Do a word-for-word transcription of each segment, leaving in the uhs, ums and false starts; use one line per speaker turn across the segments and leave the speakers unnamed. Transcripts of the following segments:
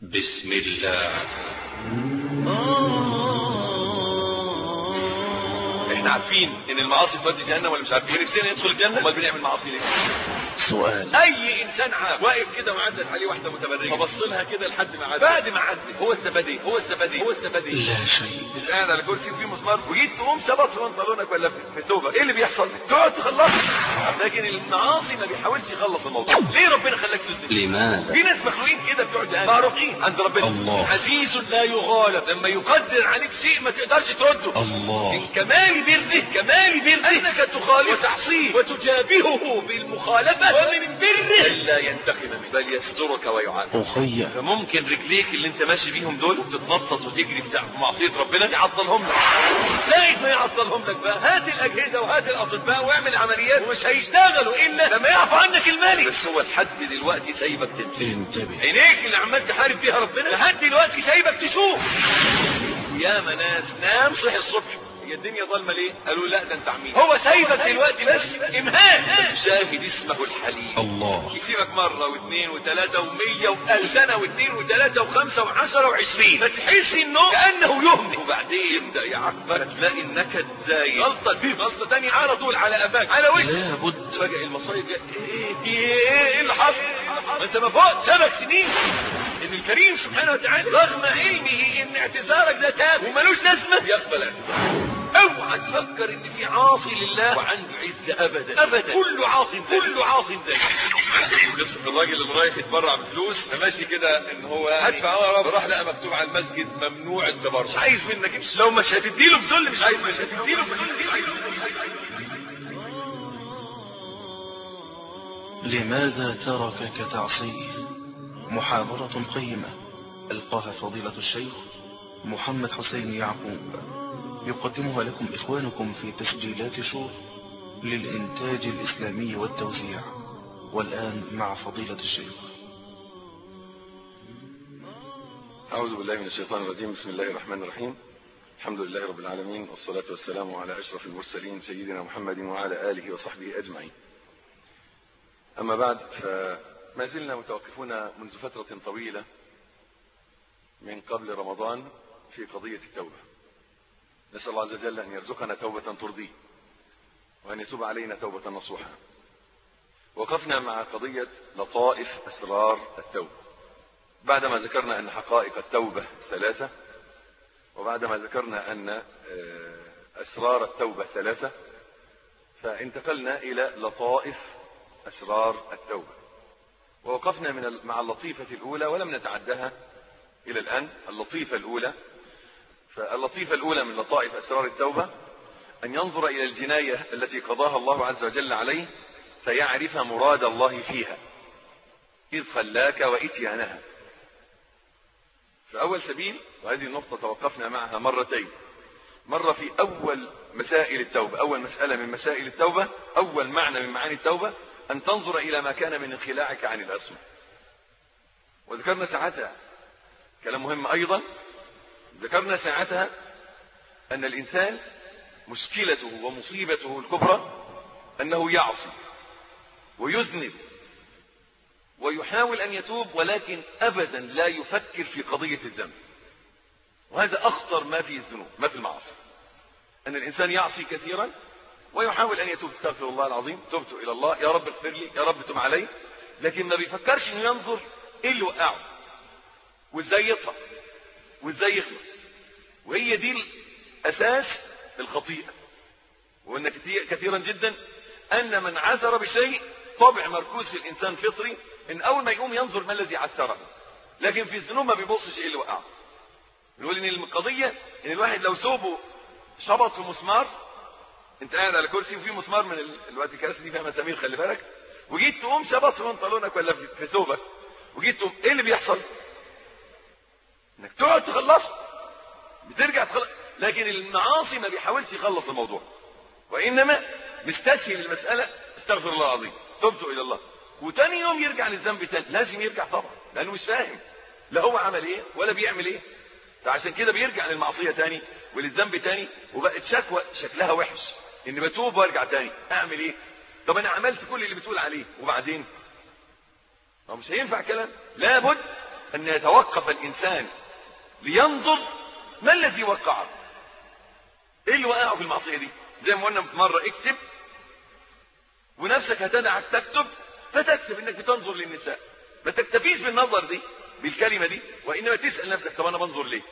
بسم الله.
احنا عارفين ان المعاصي تودي جهنم ولا مش عارفين؟ نفسنا ندخل الجنه، امال بنعمل معاصي ليه؟
سؤال.
اي انسان عام واقف كده وعدت عليه واحده متبرجه فبص لها كده لحد ما عدت، بعد ما عدت هو استفاد ايه؟ هو استفاد ايه؟ هو استفاد ايه؟
لا شيء.
انت قاعد على كرسي وفي مسمار وجيت تقوم شبط في بنطلونك ولا في ثوبك، ايه اللي بيحصل؟ تقعد تخلص. لكن المعاصي ما بيحاولش يخلص الموضوع. ليه ربنا خلاك تذنب؟
لماذا؟
في ناس مخلوقين كده بتوع جهنم معروفين عند ربنا.
الله
عزيز لا يغالب، لما يقدر عليك شيء ما تقدرش ترده.
الله.
من كمال بره كمال بره انك تخالف وتعصيه وتجابهه بالمخالفه، ومن بره الا ينتقم منه بل يسترك ويعافيك.
أخي
فممكن رجليك اللي انت ماشي بيهم دول وتتنطط وتجري في معصيه ربنا يعطلهم لك. ساعة ما يعطلهم لك بقى هات الاجهزه وهات الاطباء واعمل عمليات، ومش هيشتغلوا الا لما يعفو عنك المالك. بس هو لحد دلوقتي سايبك تمشي.
انتبه.
عينيك اللي عمال تحارب فيها ربنا لحد دلوقتي سايبك تشوف. ياما ناس نام صحي الصبح هي الدنيا ظلمه ليه؟ قالوا لا ده انت عميل. هو سايبك دلوقتي بس امهان. شاهد اسمه الحليم.
الله.
يسيبك مره واثنين وثلاثه ومية والف سنه واثنين وثلاثه وخمسه وعشره وعشرين، فتحس انه كانه يهمل، وبعدين يبدا يعاقبك تلاقي النكد زي غلطه دي غلطه ثانيه على طول على قفاك على وشك.
لابد.
فجاه المصايب جايه. ايه في ايه؟ ايه اللي حصل؟ ما انت ما فوق سبع سنين. ان الكريم سبحانه وتعالى رغم علمه ان اعتذارك ده تاب وملوش لازمه يقبل اعتذارك. اوعى تفكر ان في عاصي لله وعنده عزه ابدا ابدا. كله عاصي كله عاصي ده. قصه الراجل اللي رايح يتبرع بفلوس فماشي كده ان هو هدفع اه راح لقى مكتوب على المسجد ممنوع التبرع. مش عايز منك امشي. لو مش هتديله بذل مش عايز. مش هتديله
لماذا تركك تعصيه؟ محاضرة قيمة ألقاها فضيلة الشيخ محمد حسين يعقوب، يقدمها لكم إخوانكم في تسجيلات شور للإنتاج الإسلامي والتوزيع. والآن مع فضيلة الشيخ.
أعوذ بالله من الشيطان الرجيم. بسم الله الرحمن الرحيم. الحمد لله رب العالمين، والصلاة والسلام على أشرف المرسلين سيدنا محمد وعلى آله وصحبه أجمعين. أما بعد، فما زلنا متوقفون منذ فترة طويلة من قبل رمضان في قضية التوبة. نسأل الله عز وجل أن يرزقنا توبة ترضيه وأن يتوب علينا توبة نصوحة. وقفنا مع قضية لطائف أسرار التوبة بعدما ذكرنا أن حقائق التوبة ثلاثة، وبعدما ذكرنا أن أسرار التوبة ثلاثة، فانتقلنا إلى لطائف أسرار التوبة. ووقفنا من مع اللطيفة الأولى ولم نتعدها إلى الآن. اللطيفة الأولى، فاللطيفة الأولى من لطائف أسرار التوبة أن ينظر إلى الجناية التي قضاها الله عز وجل عليه فيعرف مراد الله فيها إذ خلاك وإتيانها. فأول سبيل، وهذه النقطة توقفنا معها مرتين، مرة في أول مسائل التوبة، أول مسألة من مسائل التوبة، أول معنى من معاني التوبة أن تنظر إلى ما كان من انخلاعك عن الأصل. وذكرنا ساعتها كلام مهم أيضا، ذكرنا ساعتها أن الإنسان مشكلته ومصيبته الكبرى أنه يعصي ويذنب ويحاول أن يتوب، ولكن أبدا لا يفكر في قضية الذنب. وهذا أخطر ما في الذنوب، ما في المعاصي، أن الإنسان يعصي كثيرا ويحاول أن يتوب. استغفر الله العظيم، تبت إلى الله، يا رب اغفر لي، يا رب تب علي، لكن ما بيفكرش إنه ينظر إيه اللي وقعه وإزاي يطلع وإزاي يخلص. وهي دي الأساس الخطيئة. وأن كثيرا جدا أن من عثر بشيء طبع مركوز في الإنسان فطري، إن أول ما يقوم ينظر ما الذي عثره، لكن في الذنوب ما بيبصش إيه اللي وقعه. نقول إن القضية إن الواحد لو ثوبه شبط في مسمار، أنت قاعد على كرسي وفي مسمار من الوقت الكراسي دي فيها مسامير خلي بالك، وجيت تقوم شبط في بنطلونك ولا في ثوبك وجيت تقوم، إيه اللي بيحصل؟ إنك تقعد تخلص، بترجع تخلص. لكن المعاصي ما بيحاولش يخلص الموضوع، وإنما مستسهل المسألة، استغفر الله العظيم، تبت إلى الله، وتاني يوم يرجع للذنب تاني. لازم يرجع طبعا، لأنه مش فاهم لا هو عمل إيه ولا بيعمل إيه، فعشان كده بيرجع للمعصية تاني وللذنب تاني، وبقت شكوى شكلها وحش، إني بتوب وارجع تاني. أعمل إيه؟ طب أنا عملت كل اللي بتقول عليه وبعدين، ما مش هينفع كلام. لابد أن يتوقف الإنسان لينظر ما الذي وقعه، ايه اللي وقعه في المعصية دي. زي ما قلنا مرة، اكتب ونفسك هتدعك تكتب، فتكتب انك بتنظر للنساء، ما تكتفيش بالنظر دي بالكلمة دي، وإنما تسأل نفسك طب أنا بنظر ليه،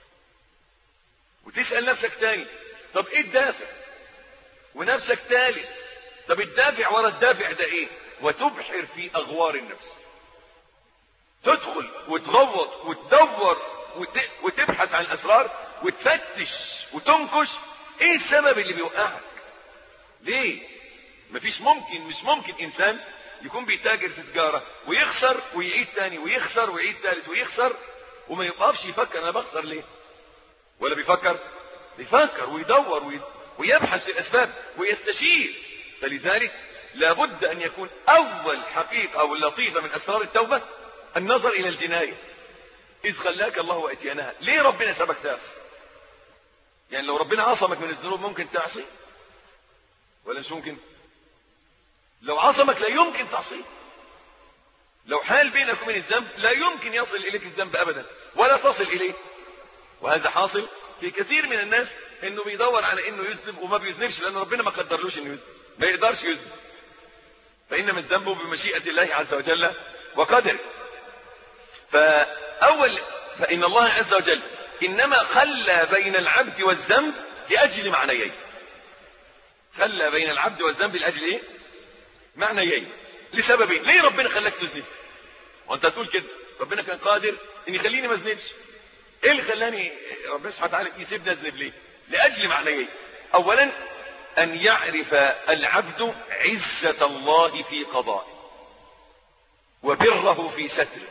وتسأل نفسك تاني طب ايه الدافع، ونفسك تالت طب الدافع ورا الدافع ده ايه، وتبحر في أغوار النفس، تدخل وتغوط وتدور وت... وتبحث عن الأسرار وتفتش وتنكش ايه السبب اللي بيوقعك ليه. مفيش ممكن مش ممكن انسان يكون بيتاجر في تجارة ويخسر ويعيد تاني ويخسر ويعيد تالت ويخسر وما يقفش يفكر انا بخسر ليه، ولا بيفكر بيفكر ويدور وي... ويبحث في الاسباب ويستشير. فلذلك لابد ان يكون اول حقيقة او لطيفة من اسرار التوبة النظر الى الجناية، اذ خلاك الله واتيانها. ليه ربنا سابك تعصي؟ يعني لو ربنا عصمك من الذنوب ممكن تعصي ولا مش ممكن؟ لو عصمك لا يمكن تعصيه. لو حال بينك وبين الذنب لا يمكن يصل اليك الذنب ابدا ولا تصل اليه. وهذا حاصل في كثير من الناس، انه بيدور على انه يذنب وما بيذنبش لان ربنا ما قدرلوش انه يذنب، ما يقدرش يذنب، فانما الذنب بمشيئة الله عز وجل وقدره. فاول فان الله عز وجل انما خلى بين العبد والذنب لاجل معنيين. خلى بين العبد والذنب لاجل ايه؟ معنيين، لسببين. ليه ربنا خلاك تذنب؟ وانت تقول كده ربنا كان قادر ان يخليني ما اذنبش، ايه اللي خلاني ربنا سبحانه وتعالى يسيبني اذنب ليه؟ لاجل معنيين. اولا ان يعرف العبد عزة الله في قضائه، وبره في ستره،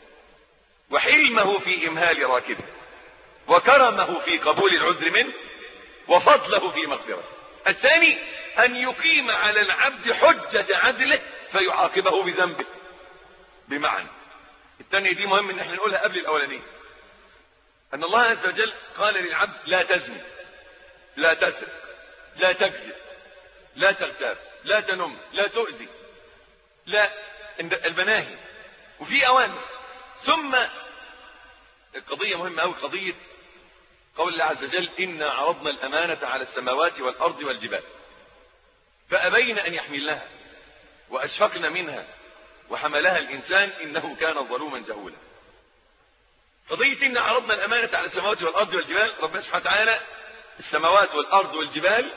وحلمه في امهال راكبه، وكرمه في قبول العذر منه، وفضله في مغفرته. الثاني ان يقيم على العبد حجة عدله فيعاقبه بذنبه. بمعنى الثانية دي مهم ان احنا نقولها قبل الاولانية، ان الله عز وجل قال للعبد لا تزني، لا تسرق، لا تكذب، لا تغتاب، لا تنم، لا تؤذي، لا المناهي، وفي اوامر. ثم القضية مهمة أوي، قضية قول الله عز وجل إنا عرضنا الأمانة على السماوات والأرض والجبال فأبين أن يحملنها وأشفقن منها وحملها الإنسان إنه كان ظلوما جهولا. قضية إنا عرضنا الأمانة على السماوات والأرض والجبال، ربنا سبحانه وتعالى السماوات والأرض والجبال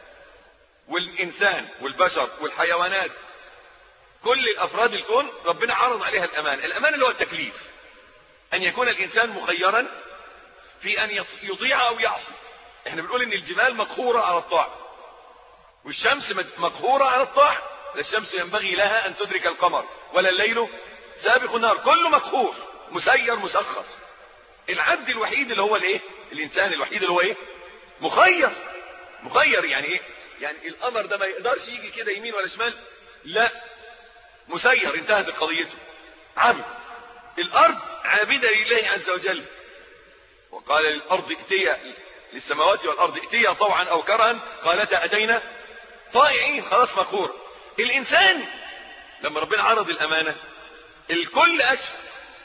والإنسان والبشر والحيوانات، كل الأفراد الكون ربنا عرض عليها الأمانة. الأمانة اللي هو التكليف، أن يكون الإنسان مخيرا في أن يطيع أو يعصي. احنا بنقول إن الجبال مقهورة على الطاعة، والشمس مقهورة على الطاعة. لا الشمس ينبغي لها أن تدرك القمر ولا الليل سابق النهار، كله مقهور مسير مسخر. العبد الوحيد اللي هو الايه؟ الإنسان الوحيد اللي هو ايه؟ مخير. مخير يعني ايه؟ يعني القمر ده ما يقدرش يجي كده يمين ولا شمال، لا، مسير، انتهت قضيته. عبد. الأرض عابدة لله عز وجل، وقال للأرض ائتيا، للسماوات والأرض ائتيا طوعا أو كرها قالتا أتينا طائعين، خلاص مقهور. الإنسان لما ربنا عرض الأمانة الكل أشفق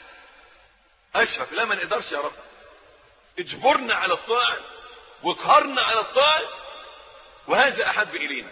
أشفق لا ما نقدرش يا رب، اجبرنا على الطاعة واقهرنا على الطاعة، وهذا أحب إلينا.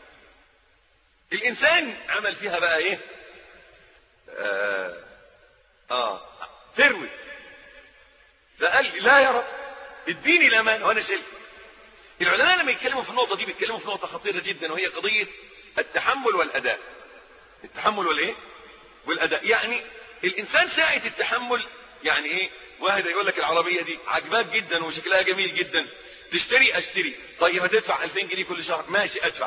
الإنسان عمل فيها بقى إيه؟ آه, آه تروي، فقال لا يا رب اديني الأمانة وأنا شلت. العلماء لما يتكلموا في النقطة دي بيتكلموا في نقطة خطيرة جدا، وهي قضية التحمل والأداء. التحمل والإيه؟ والأداء. يعني الإنسان ساعة التحمل يعني إيه؟ واحد يقول لك العربية دي عجباك جدا وشكلها جميل جدا، تشتري أشتري. طيب هتدفع ألفين جنيه كل شهر، ماشي أدفع.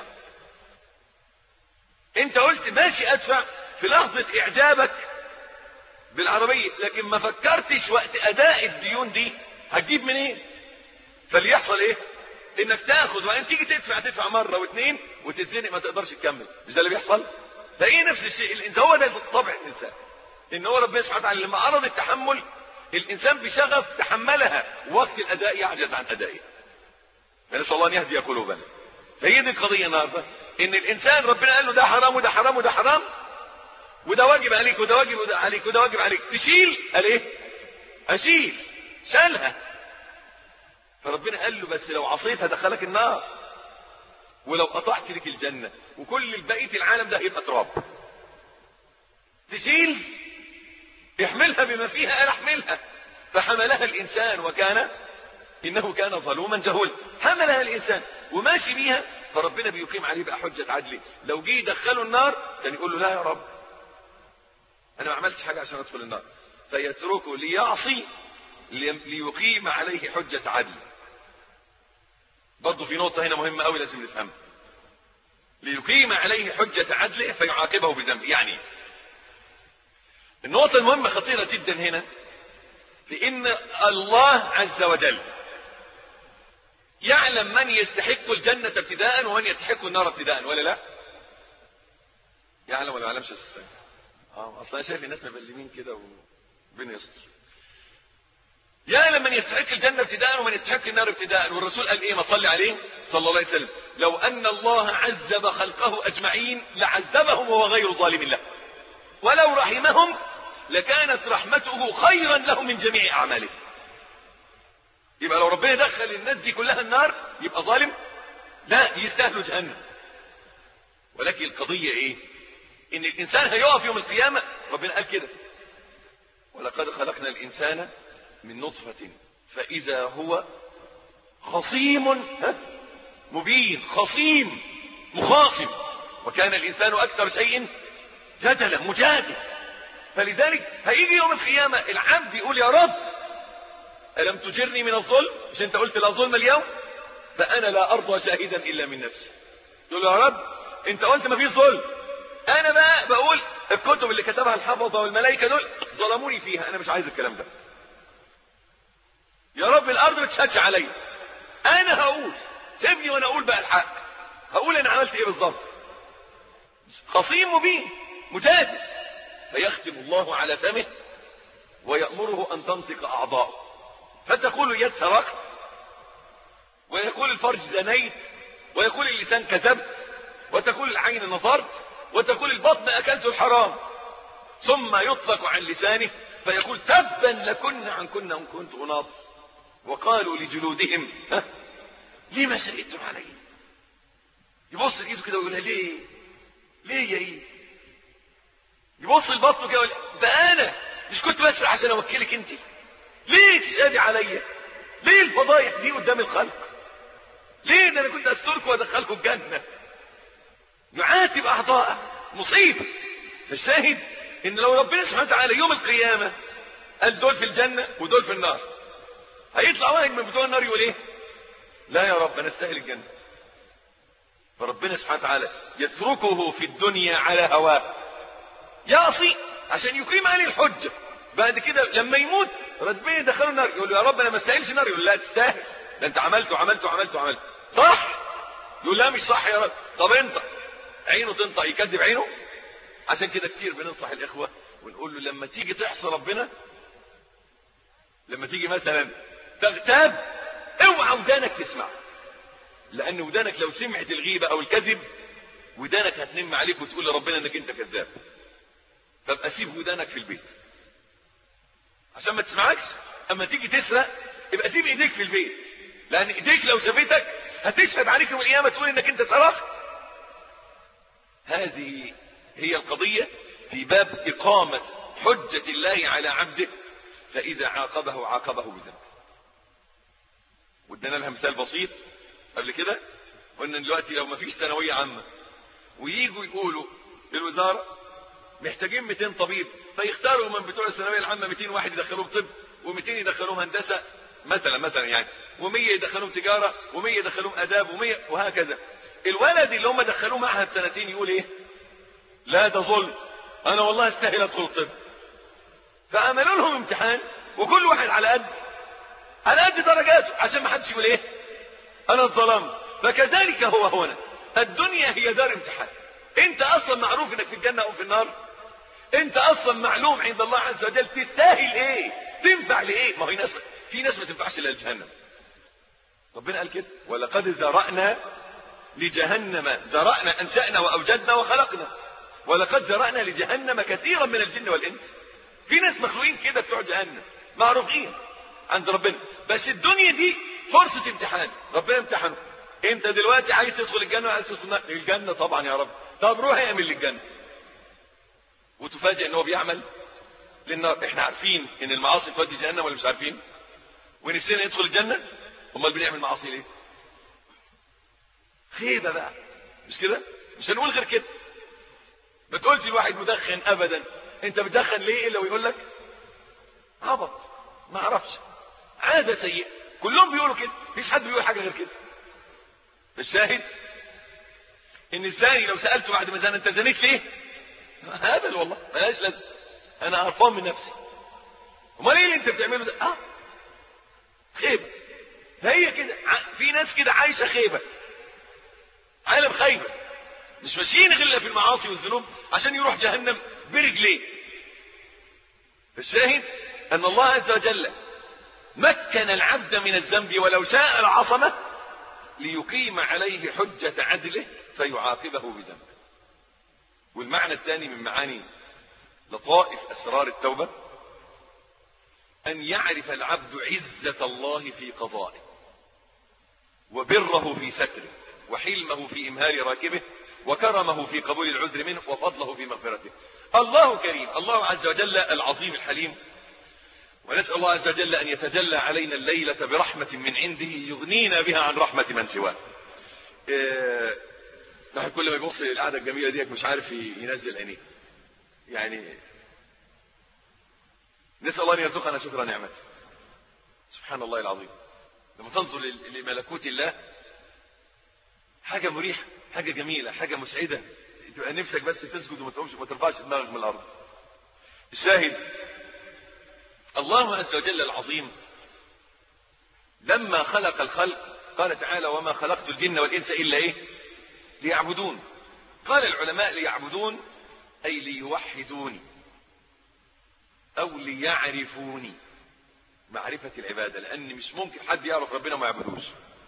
أنت قلت ماشي أدفع في لحظة إعجابك بالعربية، لكن ما فكرتش وقت أداء الديون دي هتجيب منين؟ إيه؟ فليحصل إيه؟ إنك تاخد وأن تيجي تدفع تدفع مرة واثنين وتتزنق ما تقدرش تكمل. مش ده اللي بيحصل؟ ده إيه نفس الشيء. انت هو ده طبع الإنسان، إن هو ربنا سبحانه وتعالى لما أراد التحمل الإنسان بشغف تحملها، وقت الأداء يعجز عن أدائه. فنسأل الله أن يهدي قلوبنا. فهي دي القضية النهارده، إن الإنسان ربنا قال له ده حرام وده حرام وده حرام، وده واجب عليك وده واجب عليك وده واجب عليك، تشيل قال ايه؟ اشيل. شالها. فربنا قال له بس لو عصيت هدخلك النار، ولو قطعت لك الجنة، وكل بقية العالم ده هيبقى تراب. تشيل يحملها بما فيها، قال احملها. فحملها الانسان وكان انه كان ظلوما جهولا. حملها الانسان وماشي بيها، فربنا بيقيم عليه بقى حجة عدله. لو جه يدخله النار كان يقول له لا يا رب انا ما عملتش حاجة عشان ادخل النار، فيتركه ليعصي ليقيم عليه حجة عدل. برضه في نقطة هنا مهمة قوي لازم نفهمها. ليقيم عليه حجة عدله فيعاقبه بذنبه. يعني النقطة المهمة خطيرة جدا هنا، لأن الله عز وجل يعلم من يستحق الجنة ابتداء ومن يستحق النار ابتداء، ولا لا؟ يعلم ولا ما يعلمش اساسا؟ اه اصلا شايف الناس مبلمين كده وربنا يستر. يعلم من يستحق الجنة ابتداء ومن يستحق النار ابتداء. والرسول قال ايه؟ ما صلي عليه صلى الله عليه وسلم: لو ان الله عذب خلقه اجمعين لعذبهم وهو غير ظالم له، ولو رحمهم لكانت رحمته خيرا لهم من جميع اعمالهم. يبقى لو ربنا دخل الناس دي كلها النار يبقى ظالم؟ لا، يستاهلوا جهنم. ولكن القضية ايه؟ ان الانسان هيقف يوم القيامة. ربنا قال كده: ولقد خلقنا الانسان من نطفة فاذا هو خصيم مبين. خصيم، مخاصم. وكان الانسان اكثر شيء جدلا، مجادل. فلذلك هيجي يوم القيامة العبد يقول: يا رب ألم تجرني من الظلم؟ مش انت قلت لا ظلم اليوم؟ فأنا لا أرضى شاهدا إلا من نفسي. يقول: يا رب انت قلت ما فيش ظلم، أنا بقى بقول الكتب اللي كتبها الحفظة والملائكة دول ظلموني فيها، أنا مش عايز الكلام ده. يا رب الأرض بتشهدش عليا، أنا هقول، سيبني وأنا أقول بقى الحق، هقول أنا عملت إيه بالظبط. خصيم مبين، مجادل. فيختم الله على فمه ويأمره أن تنطق أعضاؤه، فتقول اليد سرقت، ويقول الفرج زنيت، ويقول اللسان كذبت، وتقول العين نظرت، وتقول البطن أكلت الحرام. ثم يطلق عن لسانه فيقول: تبا لكن عن كنا إن كنت أناض. وقالوا لجلودهم: ها لما شهدتم علي؟ يبص لإيده كده ويقول: ليه ليه يا إيد؟ يبص البطن كده ويقول: ده أنا مش كنت بسرع عشان أوكلك أنت؟ ليه تشهدي عليا؟ ليه الفضايح دي قدام الخلق؟ ليه؟ ده أنا كنت أستركم وأدخلكم الجنة. يعاتب أعضاءه، مصيبة. فالشاهد إن لو ربنا سبحانه وتعالى يوم القيامة قال دول في الجنة ودول في النار، هيطلع واحد من بتوع النار يقول إيه؟ لا يا رب أنا أستاهل الجنة. فربنا سبحانه وتعالى يتركه في الدنيا على هواه، يعصي عشان يقيم عليه الحجة. بعد كده لما يموت ربنا يدخله النار، يقول له: يا رب انا ما استاهلش النار. يقول: لا تستاهل، ده انت عملت وعملت وعملت وعملت. صح؟ يقول: لا مش صح يا رب. طب انت عينه تنطق يكذب عينه. عشان كده كتير بننصح الاخوه ونقول له: لما تيجي تحصي ربنا، لما تيجي مثلا تغتاب، اوعى ودانك تسمع، لان ودانك لو سمعت الغيبه او الكذب ودانك هتنم عليك وتقول لربنا انك انت كذاب. فابقى سيب ودانك في البيت عشان ما تسمعكش. اما تيجي تسرق يبقى سيب ايديك في البيت، لان ايديك لو شافتك هتشهد عليك يوم القيامه تقول انك انت سرقت. هذه هي القضيه في باب اقامه حجه الله على عبده، فاذا عاقبه عاقبه بذنبه. وادينا لها مثال بسيط قبل كده، قلنا دلوقتي لو ما فيش ثانويه عامه وييجوا يقولوا للوزاره محتاجين مئتين طبيب، فيختاروا من بتوع الثانويه العامه مئتين واحد يدخلوهم طب، و200 يدخلوهم هندسه مثلا مثلا يعني، و100 يدخلوهم تجاره، و100 يدخلوهم اداب، و100 وهكذا. الولد اللي هم دخلوه معهد سنتين يقول ايه؟ لا ده ظلم، انا والله استاهل ادخل طب. فعملوا لهم امتحان وكل واحد على قد على قد درجاته عشان ما حدش يقول ايه؟ انا اتظلمت. فكذلك هو هنا، الدنيا هي دار امتحان. انت اصلا معروف انك في الجنه او في النار، انت اصلا معلوم عند الله عز وجل تستاهل ايه، تنفع لايه. ما هي ناس، في ناس ما تنفعش الا لجهنم. ربنا قال كده: ولقد ذرأنا لجهنم، ذرأنا انشأنا واوجدنا وخلقنا. ولقد ذرأنا لجهنم كثيرا من الجن والإنس. في ناس مخلوقين كده بتوع جهنم معروفين عند ربنا، بس الدنيا دي فرصة امتحان، ربنا امتحنه. انت دلوقتي عايز تدخل الجنة وعايز تدخل الجنة؟ طبعا يا رب. طب روح اعمل للجنة، وتفاجئ ان هو بيعمل للنار. احنا عارفين ان المعاصي تودي جهنم ولا مش عارفين؟ ونفسنا ندخل الجنة، امال بنعمل معاصي ليه؟ خيبة بقى، مش كده؟ مش هنقول غير كده. ما تقولش الواحد مدخن ابدا. انت بتدخن ليه الا ويقول لك عبط، ما اعرفش، عادة سيئة. كلهم بيقولوا كده، مفيش حد بيقول حاجة غير كده. الشاهد ان الزاني لو سألته بعد ما زان انت زنيت ليه؟ هبل والله، ملاش لازم، انا قرفان من نفسي. امال ايه اللي انت بتعمله ده؟ اه خيبة. فهي كده، في ناس كده عايشة خيبة، عالم خيبة، مش ماشيين غير في المعاصي والذنوب عشان يروح جهنم برجليه. الشاهد ان الله عز وجل مكن العبد من الذنب ولو شاء العصمة ليقيم عليه حجة عدله فيعاقبه بذنبه. والمعنى الثاني من معاني لطائف اسرار التوبة ان يعرف العبد عزة الله في قضائه، وبره في ستره، وحلمه في امهال راكبه، وكرمه في قبول العذر منه، وفضله في مغفرته. الله كريم، الله عز وجل العظيم الحليم. ونسأل الله عز وجل ان يتجلى علينا الليلة برحمة من عنده يغنينا بها عن رحمة من سواه. إيه... كل ما يبص للقعدة الجميلة ديك مش عارف ينزل عينيه. يعني نسأل الله ان يرزقنا شكر نعمته. سبحان الله العظيم. لما تنظر لملكوت الله حاجة مريحة، حاجة جميلة، حاجة مسعدة، تبقى نفسك بس تسجد وما تقومش وما ترفعش دماغك من الارض. الشاهد الله عز وجل العظيم لما خلق الخلق قال تعالى وما خلقت الجن والانس الا ايه؟ ليعبدون. قال العلماء ليعبدون اي ليوحدوني او ليعرفوني، معرفة العبادة، لان مش ممكن حد يعرف ربنا وما يعبدوش.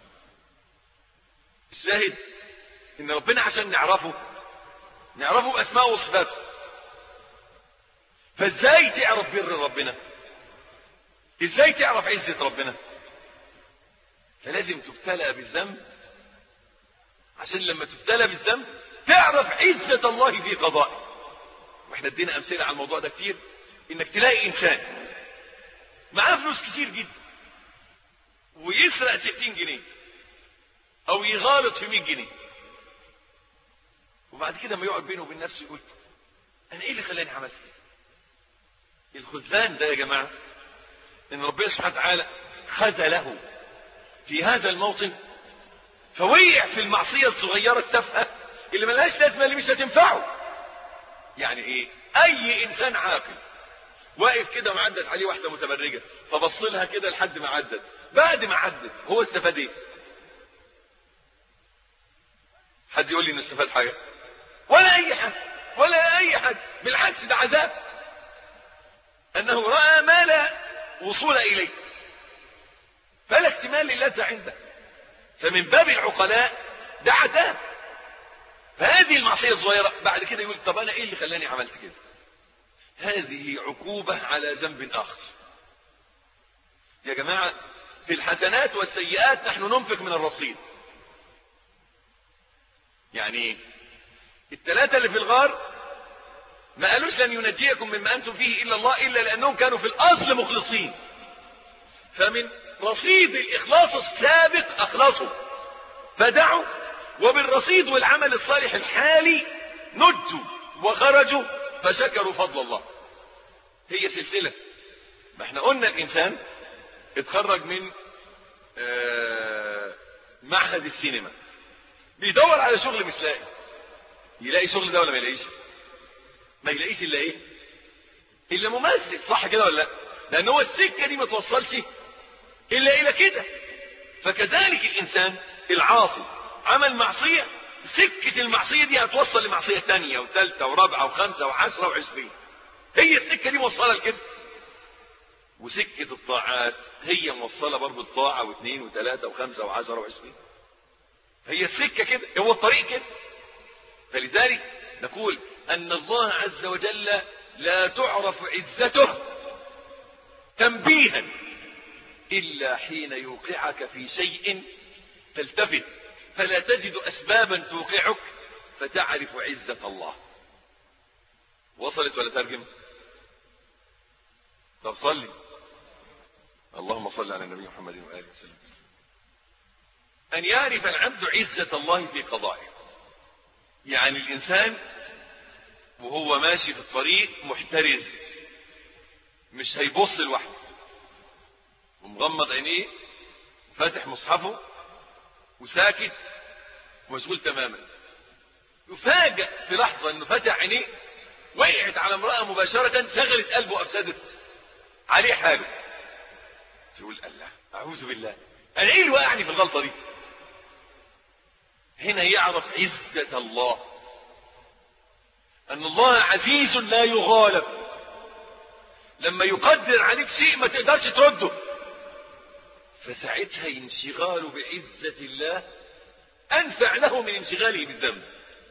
الشاهد ان ربنا عشان نعرفه نعرفه باسماءه وصفاته. فازاي تعرف بر ربنا؟ ازاي تعرف عزة ربنا؟ فلازم تبتلى بالذنب عشان لما تبتلى بالذنب تعرف عزة الله في قضائه. واحنا ادينا امثله على الموضوع ده كتير. انك تلاقي انسان معاه فلوس كتير جدا ويسرق ستين جنيه او يغالط في مية جنيه، وبعد كده ما يقعد بينه وبين نفسه يقول انا ايه اللي خلاني عملت كده؟ الخذلان ده يا جماعه ان ربنا سبحانه وتعالى خذله في هذا الموطن، فوقع في المعصيه الصغيره التافهه اللي ملهاش لازمه، اللي مش هتنفعه. يعني ايه؟ اي انسان عاقل واقف كده وعدت عليه واحده متبرجه فبص لها كده لحد ما عدت، بعد ما عدت هو استفاد ايه؟ حد يقول لي انه استفاد حاجه؟ ولا اي حد، ولا اي حد، بالعكس ده عذاب، انه راى ما لا وصول اليه، فلا اكتمال للذة عنده. فمن باب العقلاء ده عذاب. فهذه المعصيه الصغيره بعد كده يقول طب انا ايه اللي خلاني عملت كده؟ هذه عقوبه على ذنب اخر. يا جماعه في الحسنات والسيئات نحن ننفق من الرصيد. يعني الثلاثه اللي في الغار ما قالوش لن ينجيكم مما انتم فيه الا الله، الا لانهم كانوا في الاصل مخلصين. فمن رصيد الاخلاص السابق اخلصوا فدعوا، وبالرصيد والعمل الصالح الحالي نجوا وخرجوا فشكروا فضل الله. هي سلسله. ما احنا قلنا الانسان اتخرج من معهد السينما بيدور على شغل مش لاقي. يلاقي شغل ده ولا ما يلاقيش؟ ما يلاقيش الا ايه؟ الا ممثل، صح كده ولا لا؟ لان هو السكه دي ما توصلش الا الى كده. فكذلك الانسان العاصي عمل معصيه، سكه المعصيه دي هتوصل لمعصيه ثانيه وثالثه ورابعه وخمسه وعشره وعشرين. هي السكه دي موصله لكده. وسكه الطاعات هي موصله برضه الطاعه واثنين وثلاثه وخمسه وعشره وعشرين. هي السكه كده، هو الطريق كده. فلذلك نقول أن الله عز وجل لا تعرف عزته تنبيها إلا حين يوقعك في شيء تلتفت فلا تجد أسبابا توقعك فتعرف عزة الله. وصلت ولا ترجم؟ طب صلي. اللهم صل على النبي محمد وآله وسلم. أن يعرف العبد عزة الله في قضائه. يعني الإنسان وهو ماشي في الطريق محترز، مش هيبص لوحده ومغمض عينيه وفاتح مصحفه وساكت ومشغول تماما. يفاجأ في لحظة انه فتح عينيه وقعت على امرأة مباشرة شغلت قلبه وافسدت عليه حاله. تقول الله اعوذ بالله، انا ايه اللي وقعني في الغلطة دي؟ هنا يعرف عزة الله، ان الله عزيز لا يغالب. لما يقدر عليك شيء ما تقدرش ترده، فساعتها انشغاله بعزة الله أنفع له من انشغاله بالذنب،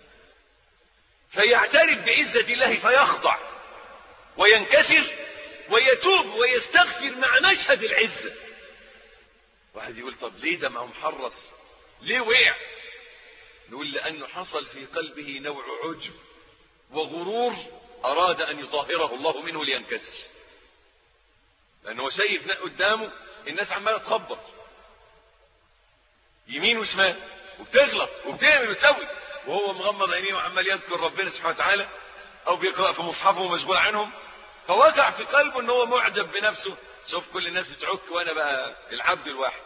فيعترف بعزة الله فيخضع وينكسر ويتوب ويستغفر مع مشهد العزة. واحد يقول طب ليه ده ما هو محرص، ليه وقع؟ نقول لأنه حصل في قلبه نوع عجب وغرور أراد أن يطهره الله منه لينكسر، لأنه شايف قدامه الناس عمالة تخبط يمين وشمال وبتغلط وبتعمل وتسوي، وهو مغمض عينيه وعمال يذكر ربنا سبحانه وتعالى او بيقرأ في مصحفه ومشغول عنهم، فوقع في قلبه ان هو معجب بنفسه. شوف كل الناس بتعك وانا بقى العبد الواحد.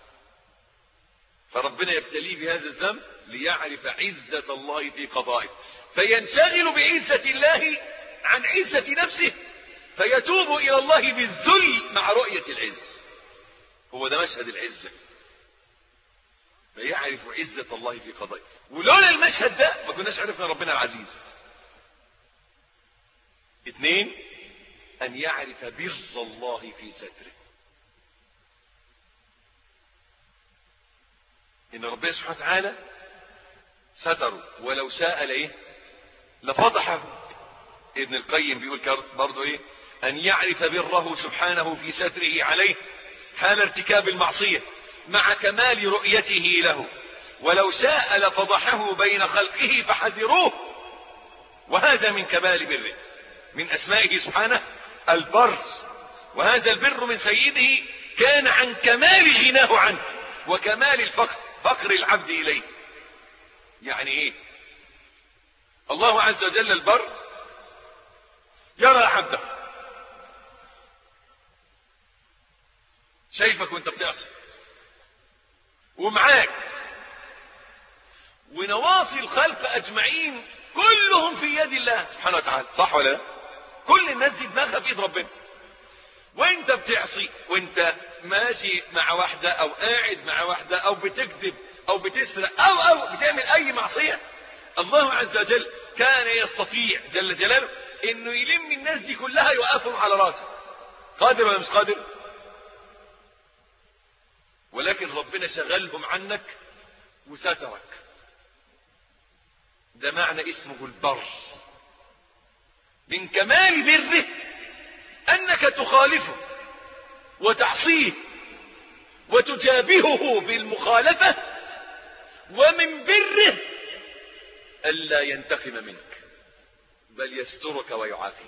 فربنا يبتليه بهذا الذنب ليعرف عزة الله في قضائه، فينشغل بعزة الله عن عزة نفسه، فيتوب الى الله بالذل مع رؤية العز. هو ده مشهد العزة، فيعرف عزة الله في قضائه. ولولا المشهد ده ما كناش عرفنا ربنا العزيز. اثنين، ان يعرف بر الله في ستره، ان ربنا سبحانه وتعالى ستره ولو شاء لايه لفضحه. ابن القيم بيقول برضه ايه، ان يعرف بره سبحانه في ستره عليه حال ارتكاب المعصية مع كمال رؤيته له، ولو شاء لفضحه بين خلقه فحذروه. وهذا من كمال بره، من اسمائه سبحانه البر، وهذا البر من سيده كان عن كمال غناه عنه وكمال الفقر فقر العبد اليه. يعني ايه؟ الله عز وجل البر يرى عبده، شايفك وانت بتعصي ومعاك، ونواصي الخلق اجمعين كلهم في يد الله سبحانه وتعالى، صح ولا لا؟ كل الناس دي دماغها في ايد ربنا، وانت بتعصي وانت ماشي مع واحدة او قاعد مع واحدة او بتكذب او بتسرق او او بتعمل اي معصية، الله عز وجل كان يستطيع جل جلاله انه يلم الناس دي كلها يوقفهم على راسه. قادر ولا مش قادر؟ ولكن ربنا شغلهم عنك وسترك. ده معنى اسمه البر. من كمال بره انك تخالفه وتعصيه وتجابهه بالمخالفة، ومن بره الا ينتقم منك بل يسترك ويعافيك.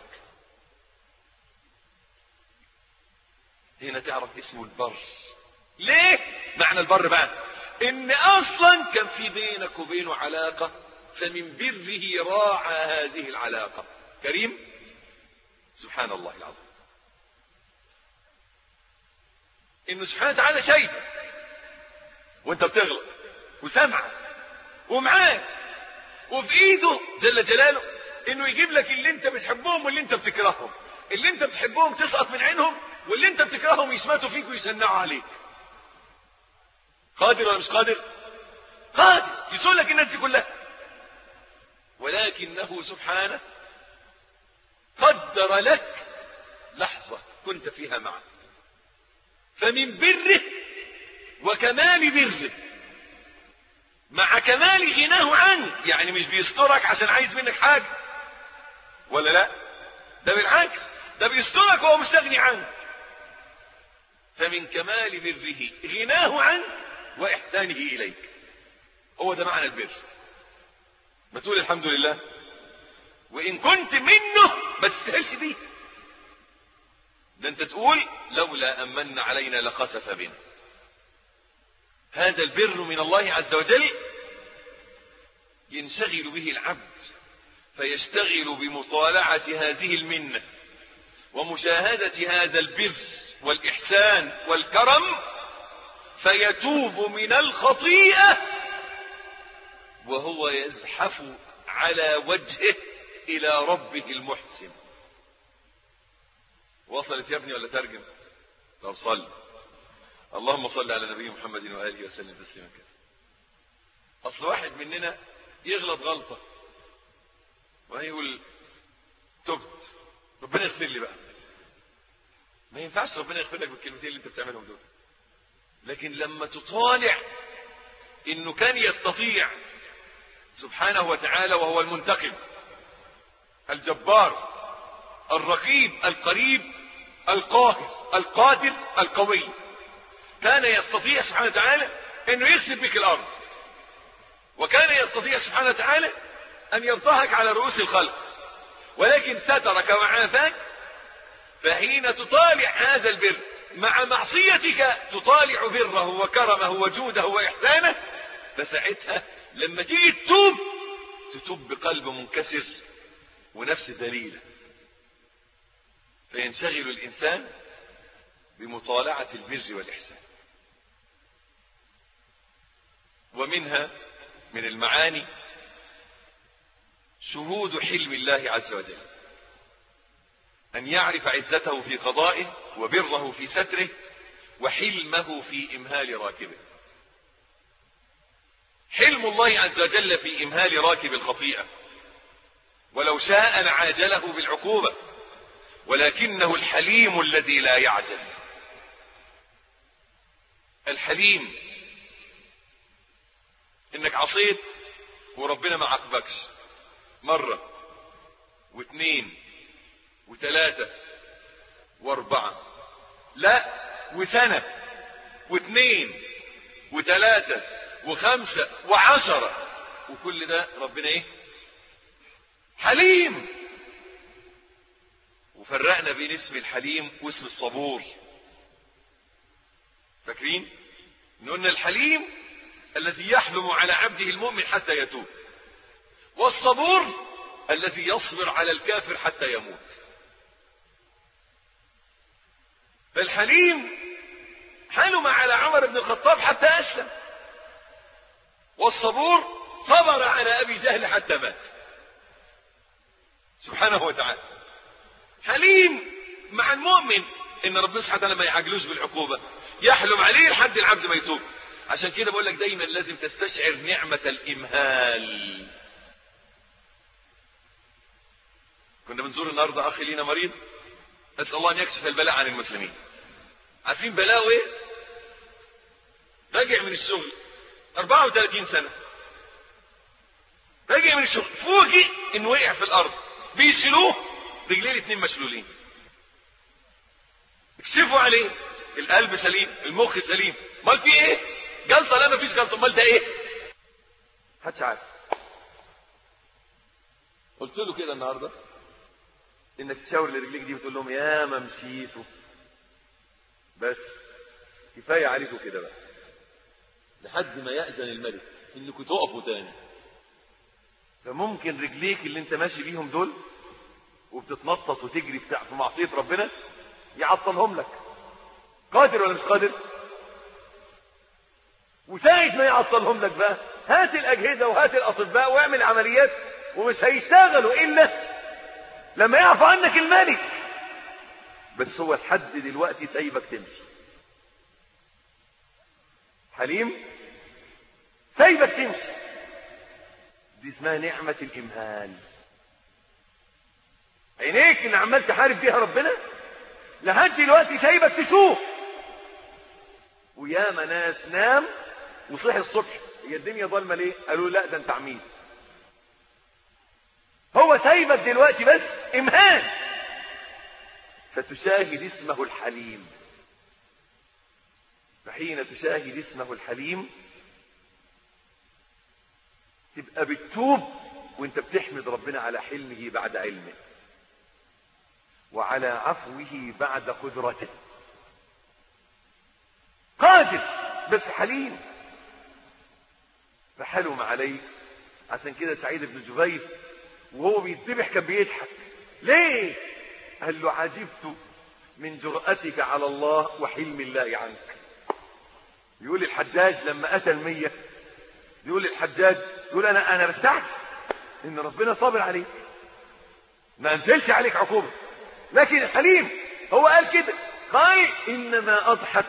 هنا تعرف اسمه البر. ليه معنى البر بقى؟ ان اصلا كان في بينك وبينه علاقة، فمن بره راعى هذه العلاقة. كريم سبحان الله العظيم، انه سبحانه وتعالى شايفك وانت بتغلط وسمعك ومعاك، وفي ايده جل جلاله انه يجيب لك اللي انت بتحبهم واللي انت بتكرههم، اللي انت بتحبهم تسقط من عينهم واللي انت بتكرههم يشمتوا فيك ويشنعوا عليك. قادر ولا مش قادر؟ قادر يسول لك الناس دي كلها، ولكنه سبحانه قدر لك لحظة كنت فيها معه، فمن بره وكمال بره مع كمال غناه عنك، يعني مش بيسترك عشان عايز منك حاجة، ولا لا؟ ده بالعكس، ده بيسترك وهو مستغني عنك. فمن كمال بره غناه عنك واحسانه اليك. هو ده معنى البر. ما تقول الحمد لله، وان كنت منه ما تستاهلش بيه. ده انت تقول لولا امن علينا لخسف بنا. هذا البر من الله عز وجل ينشغل به العبد، فيشتغل بمطالعة هذه المنة ومشاهدة هذا البر والإحسان والكرم، فيتوب من الخطيئة وهو يزحف على وجهه إلى ربه المحسن. وصلت يا ابني ولا ترجم؟ طب صل. اللهم صل على نبي محمد وآله وسلم تسليما كثيرا. أصل واحد مننا يغلط غلطة ويقول تبت، ربنا يغفر لي بقى. ما ينفعش ربنا يغفر لك بالكلمتين اللي انت بتعملهم دول. لكن لما تطالع انه كان يستطيع سبحانه وتعالى، وهو المنتقم الجبار الرقيب القريب القاهر القادر القوي، كان يستطيع سبحانه وتعالى انه يخسف بك الارض، وكان يستطيع سبحانه وتعالى ان يرضاك على رؤوس الخلق، ولكن سترك وعافاك. فحين تطالع هذا البر مع معصيتك تطالع بره وكرمه وجوده وإحسانه، فساعتها لما تيجي تتوب تتوب بقلب منكسر ونفس ذليلة، فينشغل الإنسان بمطالعة البر والإحسان. ومنها من المعاني شهود حلم الله عز وجل، أن يعرف عزته في قضائه وبره في ستره وحلمه في إمهال راكبه. حلم الله عز وجل في إمهال راكب الخطيئة، ولو شاء لعاجله بالعقوبة، ولكنه الحليم الذي لا يعجل. الحليم إنك عصيت وربنا ما عاقبكش مرة واثنين وثلاثة واربعة، لا، وسنة واثنين وثلاثة وخمسة وعشرة، وكل ده ربنا ايه؟ حليم. وفرقنا بين اسم الحليم واسم الصبور. فاكرين؟ قلنا الحليم الذي يحلم على عبده المؤمن حتى يتوب، والصبور الذي يصبر على الكافر حتى يموت. فالحليم حلم على عمر بن الخطاب حتى أسلم، والصبور صبر على أبي جهل حتى مات سبحانه وتعالى. حليم مع المؤمن إن ربنا سبحانه وتعالى ما يعجلوش بالعقوبة، يحلم عليه لحد العبد ما يتوب. عشان كده بقول لك دايما لازم تستشعر نعمة الإمهال. كنا بنزور النهارده أخي لينا مريض، أسأل الله أن يكشف البلاء عن المسلمين. عارفين بلاء إيه؟ راجع من الشغل أربعة وثلاثين سنة، راجع من الشغل فوجئ إنه وقع في الأرض، بيشيلوه رجليه الاتنين مشلولين، يكشفوا عليه، القلب سليم، المخ سليم، امال في ايه؟ جلطه؟ لا مفيش جلطه. امال ده ايه؟ محدش عارف. قلت له كده النهارده انك تشاور لرجليك دي وتقول لهم يا ما مشيتوا، بس كفايه عليكم كده بقى لحد ما يأذن الملك انكم تقفوا تاني. فممكن رجليك اللي انت ماشي بيهم دول وبتتنطط وتجري في معصيه ربنا يعطلهم لك. قادر ولا مش قادر؟ وساعة ما يعطلهم لك بقى هات الأجهزة وهات الأطباء واعمل عمليات، ومش هيشتغلوا إلا لما يعفو عنك الملك. بس هو لحد دلوقتي سايبك تمشي. حليم سايبك تمشي، دي اسمها نعمة الإمهال. عينيك اللي عمال تحارب بيها ربنا لحد دلوقتي سايبك تشوف. وياما ناس نام وصحي الصبح هي الدنيا ظلمه ليه؟ قالوا لا ده انت عميد. هو سايبك دلوقتي بس امهان، فتشاهد اسمه الحليم. فحين تشاهد اسمه الحليم تبقى بتتوب وانت بتحمد ربنا على حلمه بعد علمه، وعلى عفوه بعد قدرته. قادر بس حليم، فحلم عليه. عشان كده سعيد بن جبير وهو بيتذبح كان بيضحك. ليه؟ قال له عجبت من جرأتك على الله وحلم الله عنك. يقول الحجاج لما أتى المية، يقول الحجاج يقول أنا أنا بستعجب إن ربنا صابر عليك، ما أنزلش عليك عقوبة، لكن الحليم هو قال كده، قال إنما أضحك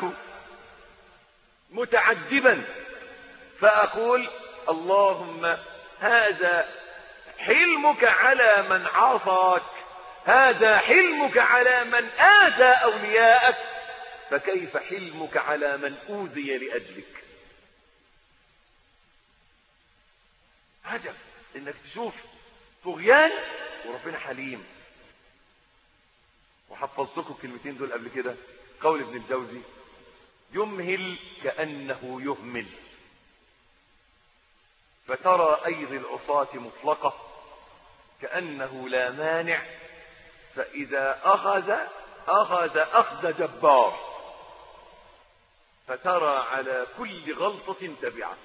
متعجبا فأقول اللهم هذا حلمك على من عصاك، هذا حلمك على من آذى أولياءك، فكيف حلمك على من أوذي لأجلك. عجب انك تشوف طغيان وربنا حليم. وحفظتكم الكلمتين دول قبل كده، قول ابن الجوزي يمهل كأنه يهمل، فترى أيدي العصاة مطلقة كأنه لا مانع، فإذا أخذ أخذ أخذ جبار، فترى على كل غلطة تبعة.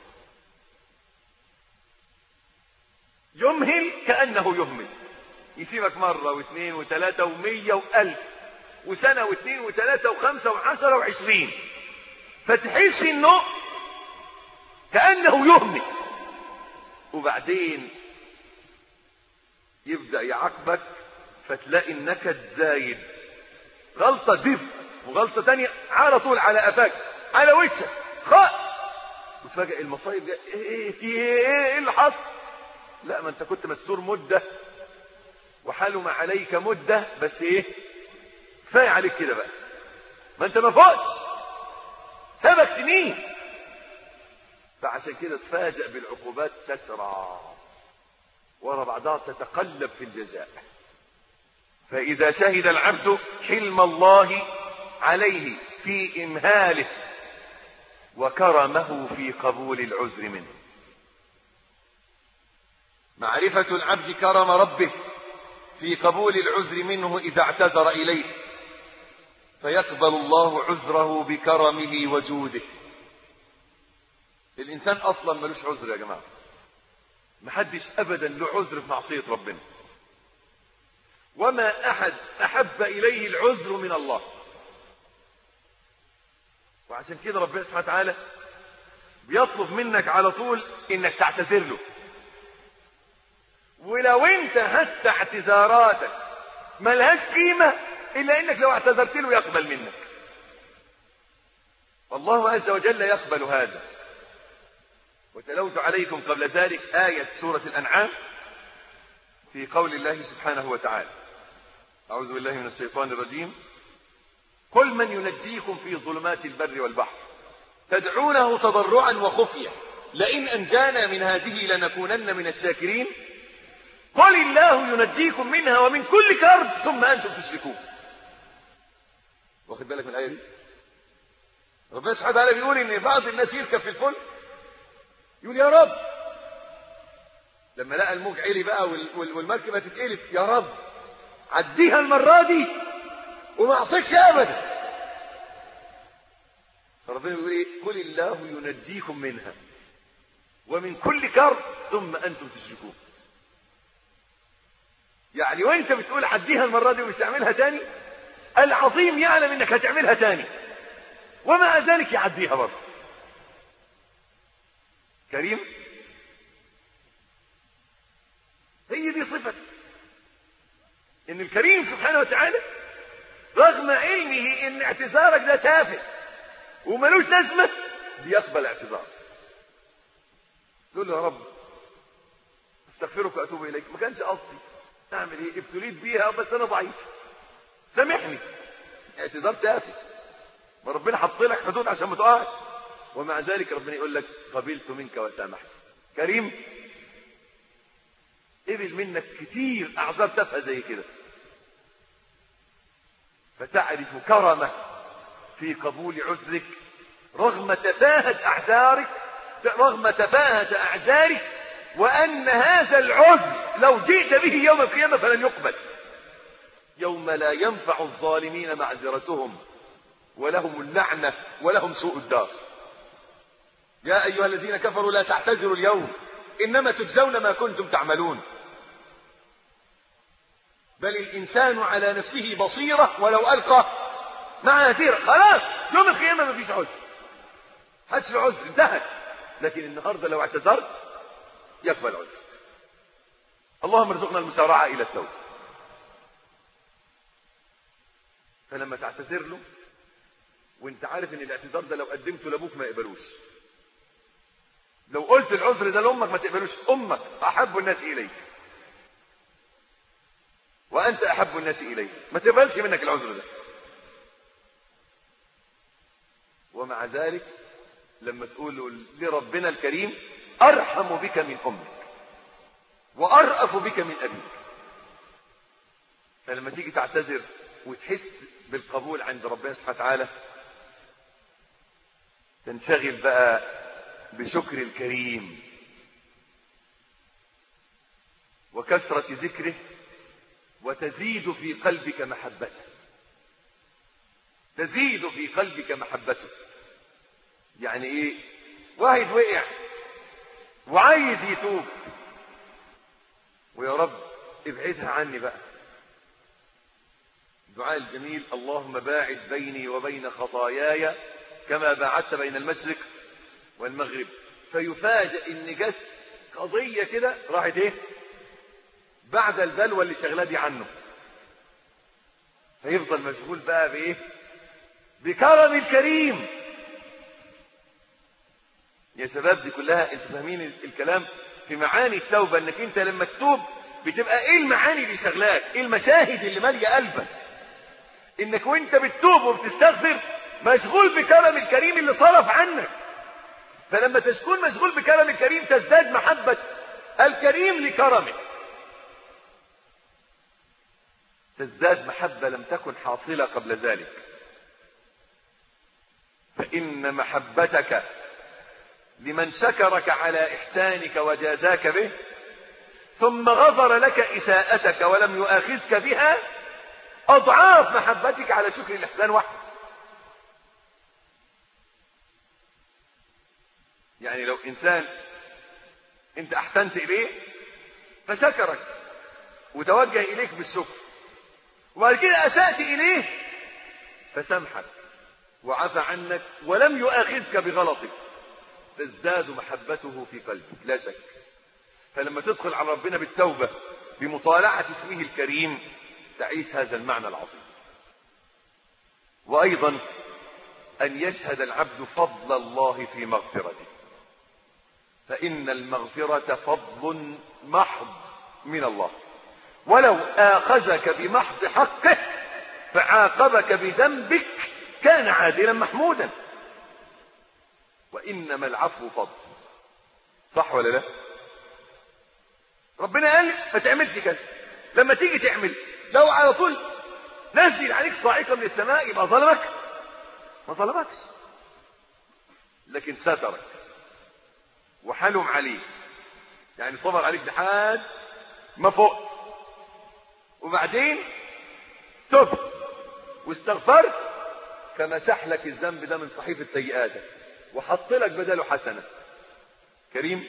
يمهل كأنه يهمل، يسيبك مرة واثنين وثلاثة ومية وألف وسنة واثنين وثلاثة وخمسة وعشرة وعشرين، فتحس انه كأنه يهمل، وبعدين يبدأ يعاقبك فتلاقي النكد زايد، غلطة دب وغلطة تانية على طول على قفاك على وشك خاء، وتفاجئ المصايب جاء. ايه في ايه ايه اللي حصل؟ لا ما انت كنت مستور مدة وحلم عليك مدة، بس ايه كفاية عليك كده بقى، ما انت ما فوتش سبك سنين. فعشان كده تفاجأ بالعقوبات تترى ورا بعضها تتقلب في الجزاء. فإذا شهد العبد حلم الله عليه في إمهاله وكرمه في قبول العذر منه، معرفة العبد كرم ربه في قبول العذر منه إذا اعتذر إليه، فيقبل الله عذره بكرمه وجوده. الإنسان أصلا ملوش عذر يا جماعة، محدش أبدا له عذر في معصية ربنا، وما أحد أحب إليه العذر من الله. وعشان كده ربنا سبحانه وتعالى بيطلب منك على طول إنك تعتذر له. ولو انت حتى اعتذاراتك ملهاش قيمة إلا إنك لو اعتذرت له يقبل منك، والله عز وجل يقبل هذا. وتلوت عليكم قبل ذلك آية سورة الأنعام في قول الله سبحانه وتعالى، أعوذ بالله من الشيطان الرجيم، قل من ينجيكم في ظلمات البر والبحر تدعونه تضرعا وخفية لئن أنجانا من هذه لنكونن من الشاكرين قل الله ينجيكم منها ومن كل كرب ثم أنتم تشركون. واخد بالك من الآية دي؟ ربنا سبحانه وتعالى بيقول إن بعض الناس يركب في الفلك يقول يا رب، لما لقى الموج عالي بقى والمركبة تتقلب، يا رب عديها المرة دي وما اعصيكش أبدا. فربنا بيقول إيه؟ قل الله ينجيكم منها ومن كل كرب ثم أنتم تشركون. يعني وانت بتقول عديها المرة دي ومش هعملها تاني، العظيم يعلم انك هتعملها تاني ومع ذلك يعديها برضه. كريم، هي دي صفته، ان الكريم سبحانه وتعالى رغم علمه ان اعتذارك ده تافه وملوش لازمه بيقبل اعتذارك. تقول له يا رب استغفرك واتوب اليك، ما كانش قصدي، اعمل ايه؟ ابتليت بيها بس انا ضعيف، سامحني. اعتذار تافه، ما ربنا حط لك حدود عشان ما تقعش، ومع ذلك ربنا يقول لك قبلت منك وسامحت. كريم، قبل منك كتير اعذار تافهه زي كده، فتعرف كرمه في قبول عذرك رغم تفاهة اعذارك، رغم تفاهة اعذارك، وان هذا العذر لو جئت به يوم القيامة فلن يقبل، يوم لا ينفع الظالمين معذرتهم ولهم اللعنة ولهم سوء الدار. يا ايها الذين كفروا لا تعتذروا اليوم انما تجزون ما كنتم تعملون. بل الانسان على نفسه بصيرة ولو القى معاذيره. خلاص يوم القيامة ما فيش عذر، حدش عذر، انتهت. لكن النهارده لو اعتذرت يقبل عذر. اللهم ارزقنا المسارعة الى التوبة. فلما تعتذر له وانت عارف ان الاعتذار ده لو قدمته لابوك ما يقبلوش، لو قلت العذر ده لامك ما تقبلوش، امك احب الناس اليك وانت احب الناس اليك، ما تقبلش منك العذر ده. ومع ذلك لما تقول لربنا الكريم ارحم بك من امك وارأف بك من ابيك، فلما تيجي تعتذر وتحس بالقبول عند ربنا سبحانه وتعالى تنشغل بقى بشكر الكريم وكثرة ذكره وتزيد في قلبك محبته، تزيد في قلبك محبته. يعني ايه؟ واحد وقع وعايز يتوب، ويا رب ابعدها عني بقى. الدعاء الجميل اللهم باعد بيني وبين خطاياي كما باعدت بين المشرق والمغرب. فيفاجئ ان جت قضية كده راحت ايه بعد البلوى اللي شغلاه دي عنه، فيفضل مشغول بقى بايه؟ بكرم الكريم. يا شباب دي كلها انتوا فاهمين الكلام في معاني التوبة، انك انت لما تتوب بتبقى ايه المعاني اللي شغلاك، ايه المشاهد اللي مالية قلبك، انك وانت بتتوب وبتستغفر مشغول بكرم الكريم اللي صرف عنك. فلما تكون مشغول بكرم الكريم تزداد محبة الكريم لكرمه، تزداد محبة لم تكن حاصلة قبل ذلك. فإن محبتك لمن شكرك على إحسانك وجازاك به ثم غفر لك إساءتك ولم يؤاخذك بها أضعاف محبتك على شكر الإحسان وحده. يعني لو إنسان أنت أحسنت إليه فشكرك وتوجه إليك بالشكر، وبعد كده أسأت إليه فسامحك وعفى عنك ولم يؤاخذك بغلطك، تزداد محبته في قلبك لا شك. فلما تدخل على ربنا بالتوبة بمطالعة اسمه الكريم تعيش هذا المعنى العظيم. وأيضا أن يشهد العبد فضل الله في مغفرته، فإن المغفرة فضل محض من الله، ولو آخذك بمحض حقه فعاقبك بذنبك كان عادلا محمودا. وإنما العفو فضل، صح ولا لا؟ ربنا قال ما تعملش كذا، لما تيجي تعمل لو على طول نزل عليك صاعقة من السماء يبقى ظلمك؟ ما ظلمكش، لكن سترك وحلم عليك، يعني صبر عليك لحد ما فقت، وبعدين تبت واستغفرت فمسح لك الذنب ده من صحيفة سيئاتك وحط لك بداله حسنة. كريم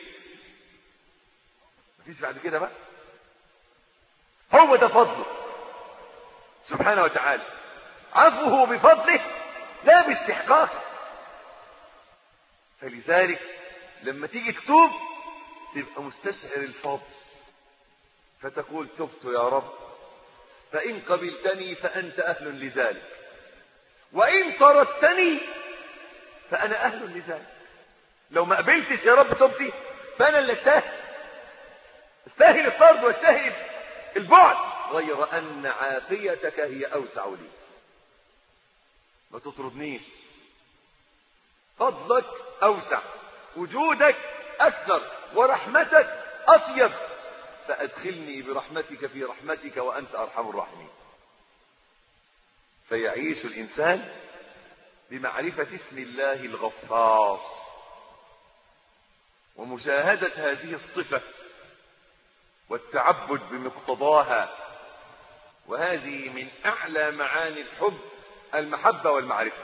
مفيش بعد كده بقى، هو ده فضله سبحانه وتعالى، عفوه بفضله لا باستحقاقه. فلذلك لما تيجي تتوب تبقى مستشعر الفضل فتقول تبت يا رب، فإن قبلتني فأنت أهل لذلك، وإن طردتني فأنا أهل لذلك. لو ما قبلتش يا رب توبتي فأنا اللي استاهل، استاهل الطرد واستاهل البعد، غير أن عافيتك هي أوسع لي. ما تطردنيش، فضلك أوسع، وجودك أكثر، ورحمتك أطيب، فأدخلني برحمتك في رحمتك وأنت أرحم الراحمين. فيعيش الإنسان بمعرفة اسم الله الغفار ومشاهدة هذه الصفة والتعبد بمقتضاها، وهذه من أعلى معاني الحب المحبة والمعرفة.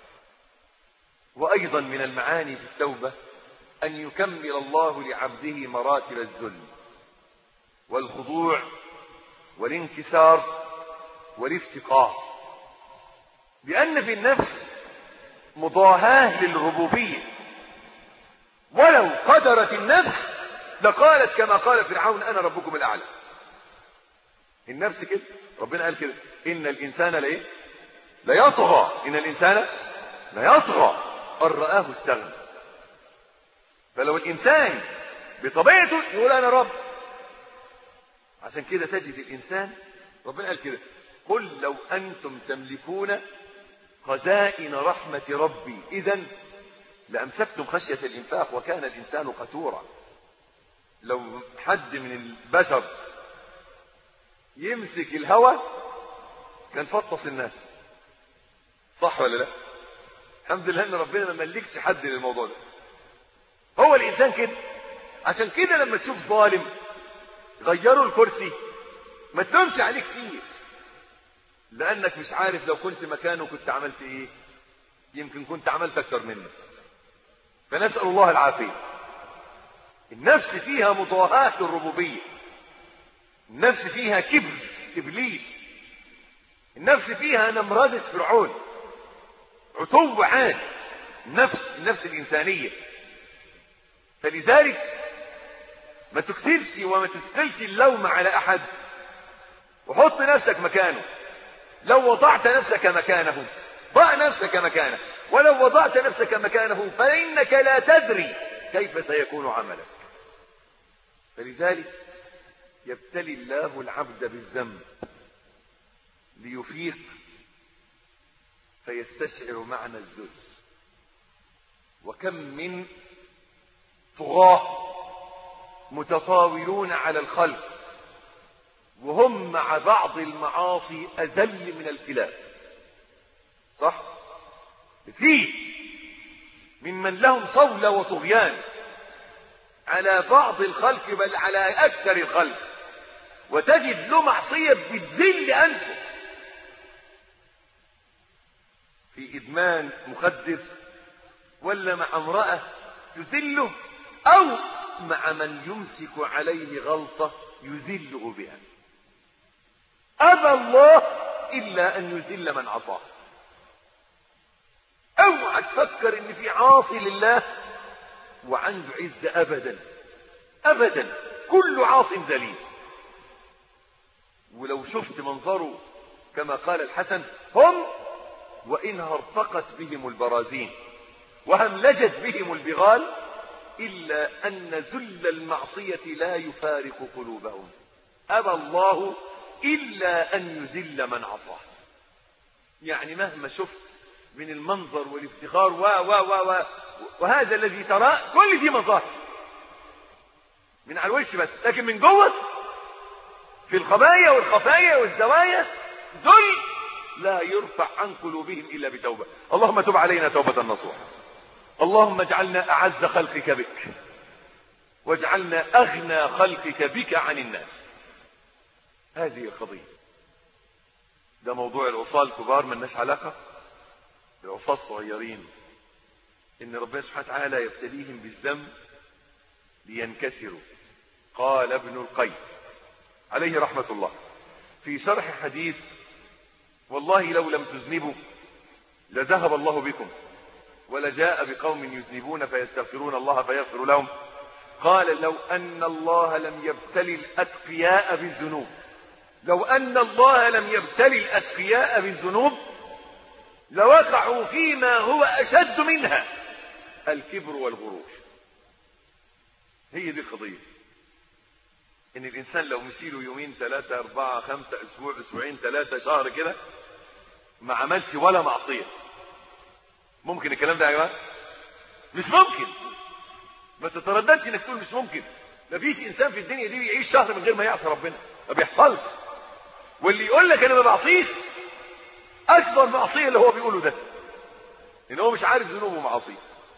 وأيضا من المعاني في التوبة أن يكمل الله لعبده مراتب الذل والخضوع والانكسار والافتقار، لأن في النفس مضاهاة للربوبية، ولو قدرت النفس لقالت كما قال فرعون أنا ربكم الأعلى. النفس كده، ربنا قال كده إن الإنسان لإيه؟ ليطغى، إن الإنسان ليطغى أن رآه استغنى. فلو الإنسان بطبيعته يقول أنا رب، عشان كده تجد الإنسان ربنا قال كده قل لو أنتم تملكون خزائن رحمة ربي إذن لأمسكتم خشية الإنفاق وكان الإنسان قتورا. لو حد من البشر يمسك الهوى كان فطس الناس، صح ولا لا؟ الحمد لله ان ربنا ما ملكش حد للموضوع ده. هو الانسان كده، عشان كده لما تشوف ظالم غيروا الكرسي ما تلومش عليه كتير، لانك مش عارف لو كنت مكانه كنت عملت ايه، يمكن كنت عملت اكتر منه. فنسأل الله العافية. النفس فيها مضاهاة للربوبية، النفس فيها كبر ابليس، النفس فيها نمرضة فرعون، عتو عاد، النفس النفس الإنسانية. فلذلك ما تكسرش وما تثقلش اللوم على أحد، وحط نفسك مكانه. لو وضعت نفسك مكانه ضع نفسك مكانه، ولو وضعت نفسك مكانه فإنك لا تدري كيف سيكون عملك. فلذلك يبتلي الله العبد بالذنب ليفيق فيستشعر معنى الذل. وكم من طغاة متطاولون على الخلق وهم مع بعض المعاصي أذل من الكلاب، صح؟ كثير ممن لهم صولة وطغيان على بعض الخلق بل على أكثر الخلق، وتجد له معصية بتذل أنفه في إدمان مخدر، ولا مع امرأة تذله، أو مع من يمسك عليه غلطة يذله بها. أبى الله إلا أن يذل من عصاه. اوعى تفكر ان في عاصي لله وعنده عزة، ابدا ابدا، كل عاص ذليل. ولو شفت منظره كما قال الحسن هم وإنها ارتقت بهم البرازين وهملجت بهم البغال إلا أن ذل المعصية لا يفارق قلوبهم. أبى الله إلا أن يذل من عصاه. يعني مهما شفت من المنظر والافتخار و و و و وهذا الذي تراه كل دي مظاهر من على الوش بس، لكن من جوه في الخبايا والخفايا والزوايا ذل لا يرفع عن قلوبهم إلا بتوبة. اللهم تب علينا توبة نصوحة. اللهم اجعلنا أعز خلقك بك، واجعلنا أغنى خلقك بك عن الناس. هذه القضية. ده موضوع العصاة الكبار ملناش علاقة بالعصاة الصغيرين، إن ربنا سبحانه وتعالى يبتليهم بالذنب لينكسروا. قال ابن القيم عليه رحمة الله في شرح حديث والله لو لم تذنبوا لذهب الله بكم ولجاء بقوم يذنبون فيستغفرون الله فيغفر لهم، قال لو أن الله لم يبتلي الأتقياء بالذنوب، لو أن الله لم يبتلي الأتقياء بالذنوب لوقعوا فيما هو أشد منها، الكبر والغرور. هي دي القضية، إن الإنسان لو مشيله يومين ثلاثة أربعة خمسة أسبوع أسبوعين ثلاثة شهر كده ما عملش ولا معصية، ممكن الكلام ده يا جماعة؟ مش ممكن. ما تترددش انك تقول مش ممكن.
مفيش انسان في الدنيا دي بيعيش شهر من غير ما يعصي ربنا، ما بيحصلش. واللي يقول لك انا ما بعصيش اكبر معصيه اللي هو بيقوله ده، ان هو مش عارف ذنوبه ومعاصيه.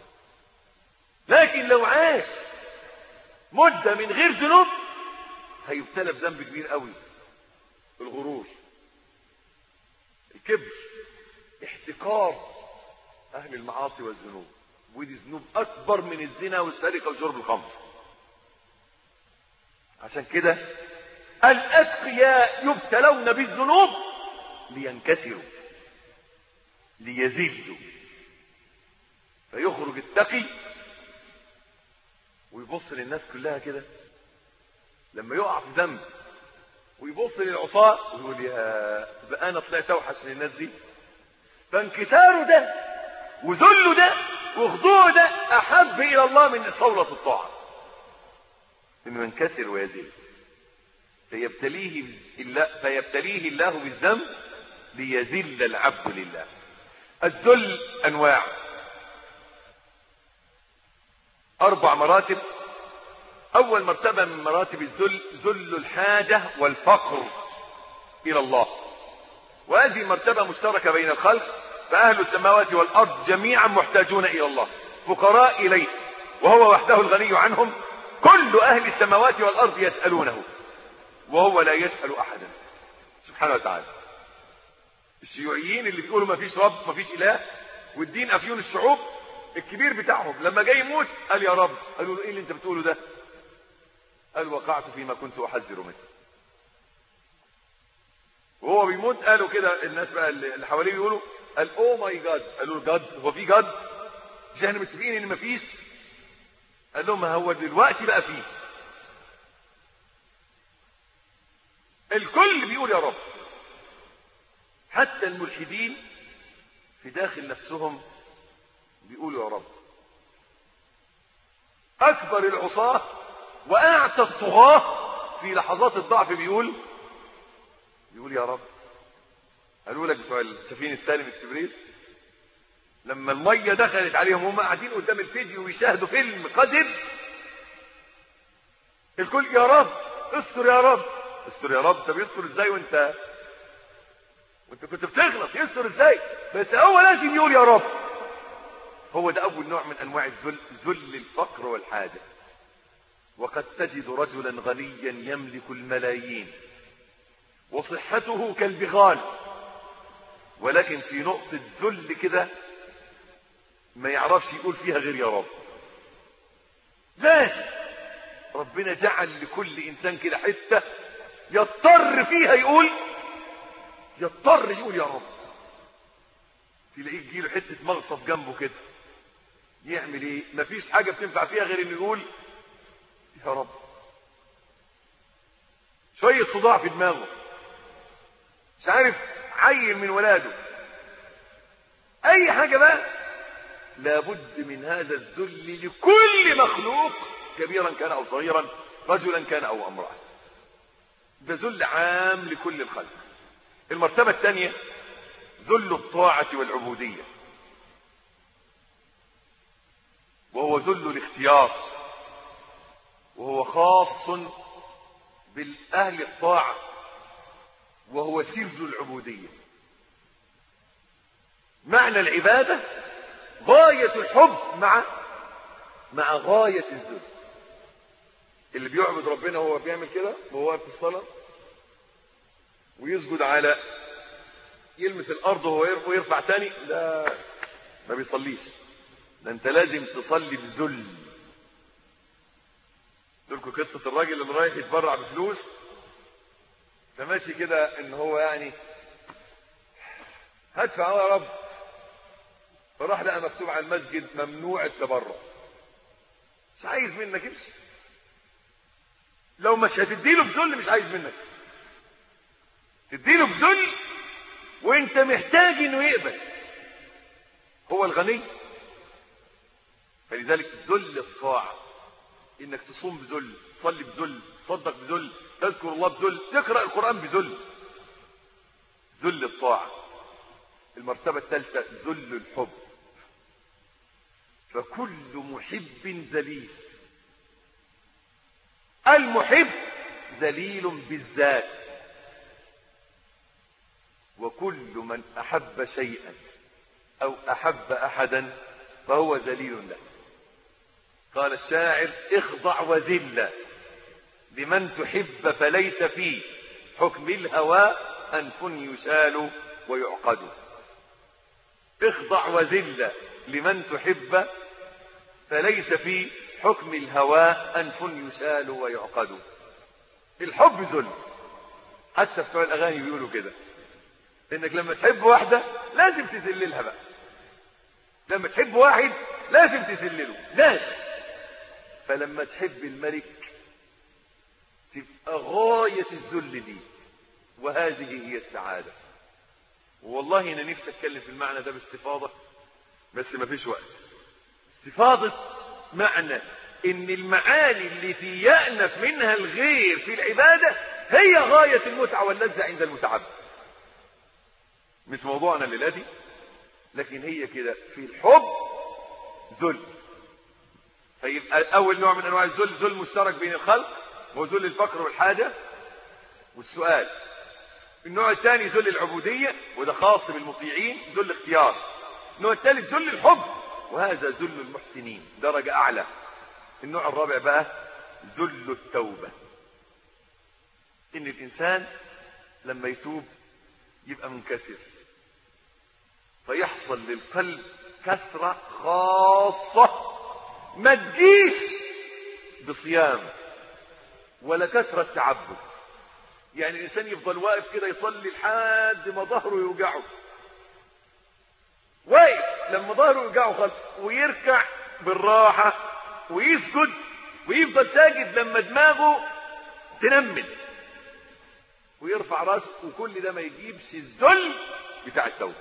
لكن لو عاش مده من غير ذنوب هيبتلى بذنب كبير قوي، الغرور، الكبر، احتقار اهل المعاصي والذنوب. ودي ذنوب اكبر من الزنا والسرقه وشرب الخمر. عشان كده الاتقياء يبتلون بالذنوب لينكسروا ليذلوا. فيخرج التقي ويبص للناس كلها كده لما يقع في ذنب، ويبص للعصاة ويقول يا بقى انا طلعت اوحش من الناس دي. فانكساره ده وذله ده وخضوعه ده احب الى الله من صولة الطاعة، انه ينكسر ويزل. فيبتليه الله فيبتليه الله بالذنب ليذل العبد لله. الذل انواع، اربع مراتب. اول مرتبة من مراتب الذل ذل الحاجة والفقر الى الله، وهذه مرتبة مشتركة بين الخلق، فاهل السماوات والارض جميعا محتاجون الى الله فقراء اليه، وهو وحده الغني عنهم. كل اهل السماوات والارض يسألونه وهو لا يسأل احدا سبحانه وتعالى. الشيوعيين اللي بيقولوا ما فيش رب ما فيش اله والدين افيون الشعوب، الكبير بتاعهم لما جاي يموت قال يا رب. قالوا له ايه اللي انت بتقوله ده؟ قال وقعت فيما كنت احذر منه. وهو بيموت قالوا كده الناس بقى اللي حواليه يقولوا قال او ماي جاد. قالوا له جاد؟ هو في جاد؟ مش احنا متفقين ان مفيش؟ قال لهم ما هو دلوقتي بقى فيه. الكل بيقول يا رب، حتى الملحدين في داخل نفسهم بيقولوا يا رب. اكبر العصاة واعتى الطغاة في لحظات الضعف بيقول بيقول يا رب. قالوا لك بتوع سفينة سالم اكسبريس لما المية دخلت عليهم وهم قاعدين قدام الفيديو ويشاهدوا فيلم قذر، الكل يا رب استر يا رب استر يا رب. طب يستر ازاي وانت وانت كنت بتغلط؟ يستر ازاي؟ بس هو لازم يقول يا رب. هو ده اول نوع من انواع الذل، ذل الفقر والحاجة. وقد تجد رجلا غنيا يملك الملايين وصحته كالبغال، ولكن في نقطة ذل كده ما يعرفش يقول فيها غير يا رب. لازم ربنا جعل لكل انسان كده حتة يضطر فيها يقول يضطر يقول يا رب. تلاقيه تجيله حتة مغصب جنبه كده، يعمل ايه؟ مفيش حاجة بتنفع فيها غير انه يقول يا رب. شوية صداع في دماغه، مش عارف عيل من ولاده، اي حاجة بقى، لابد من هذا الذل لكل مخلوق كبيرا كان او صغيرا، رجلا كان او امرأة. ده ذل عام لكل الخلق. المرتبة الثانية ذل الطاعة والعبودية، وهو ذل الاختيار، وهو خاص بالأهل الطاعة، وهو سر العبودية. معنى العبادة غاية الحب مع مع غاية الذل. اللي بيعبد ربنا وهو بيعمل كده وهو واقف في الصلاة ويسجد على يلمس الأرض وهو يرفع تاني، لا ما بيصليش. ده انت لازم تصلي بذل. تلكوا قصة الراجل اللي رايح يتبرع بفلوس، فماشي كده ان هو يعني هدفع يا رب، فراح لقى مكتوب على المسجد ممنوع التبرع. مش عايز منك امشي. لو مش هتديله بذل مش عايز منك، تديله بذل وانت محتاج انه يقبل. هو الغني. فلذلك ذل الطاعة، انك تصوم بذل، تصلي بذل، تصدق بذل، تذكر الله بذل، تقرأ القرآن بذل. ذل الطاعة. المرتبة الثالثة ذل الحب، فكل محب ذليل.
المحب ذليل بالذات، وكل من أحب شيئا أو أحب أحدا فهو ذليل له. قال الشاعر: اخضع وذل لمن تحب فليس في حكم الهوى أنف يسال ويعقد. اخضع وذل لمن تحب فليس في حكم الهوى أنف يسال ويعقد. الحب ذل، حتى بتوع الأغاني بيقولوا كده، إنك لما تحب واحدة لازم تذللها بقى، لما تحب واحد لازم تذلله، لازم. فلما تحب الملك تبقى غاية الذل ليه، وهذه هي السعادة. والله أنا نفسي أتكلم في المعنى ده باستفاضة، بس ما فيش وقت. استفاضة معنى إن المعاني التي يأنف منها الغير في العبادة هي غاية المتعة واللذة عند المتعبد. مش موضوعنا الليلة دي، لكن هي كده. في الحب ذل، فيبقى أول نوع من أنواع الذل ذل مشترك بين الخلق، وهو ذل الفقر والحاجة والسؤال. النوع الثاني ذل العبودية، وده خاص بالمطيعين، ذل اختيار. النوع الثالث ذل الحب، وهذا ذل المحسنين، درجة أعلى. النوع الرابع بقى ذل التوبة، إن الإنسان لما يتوب يبقى منكسر، فيحصل للقلب كسرة خاصة ما تجيش بصيام ولا كسرة تعبد. يعني الإنسان يفضل واقف كده يصلي لحد ما ظهره يوجعه، واقف لما ظهره يوجعه خالص، ويركع بالراحة ويسجد ويفضل ساجد لما دماغه تنمل، ويرفع راسه، وكل ده ما يجيبش الذل بتاع التوبة.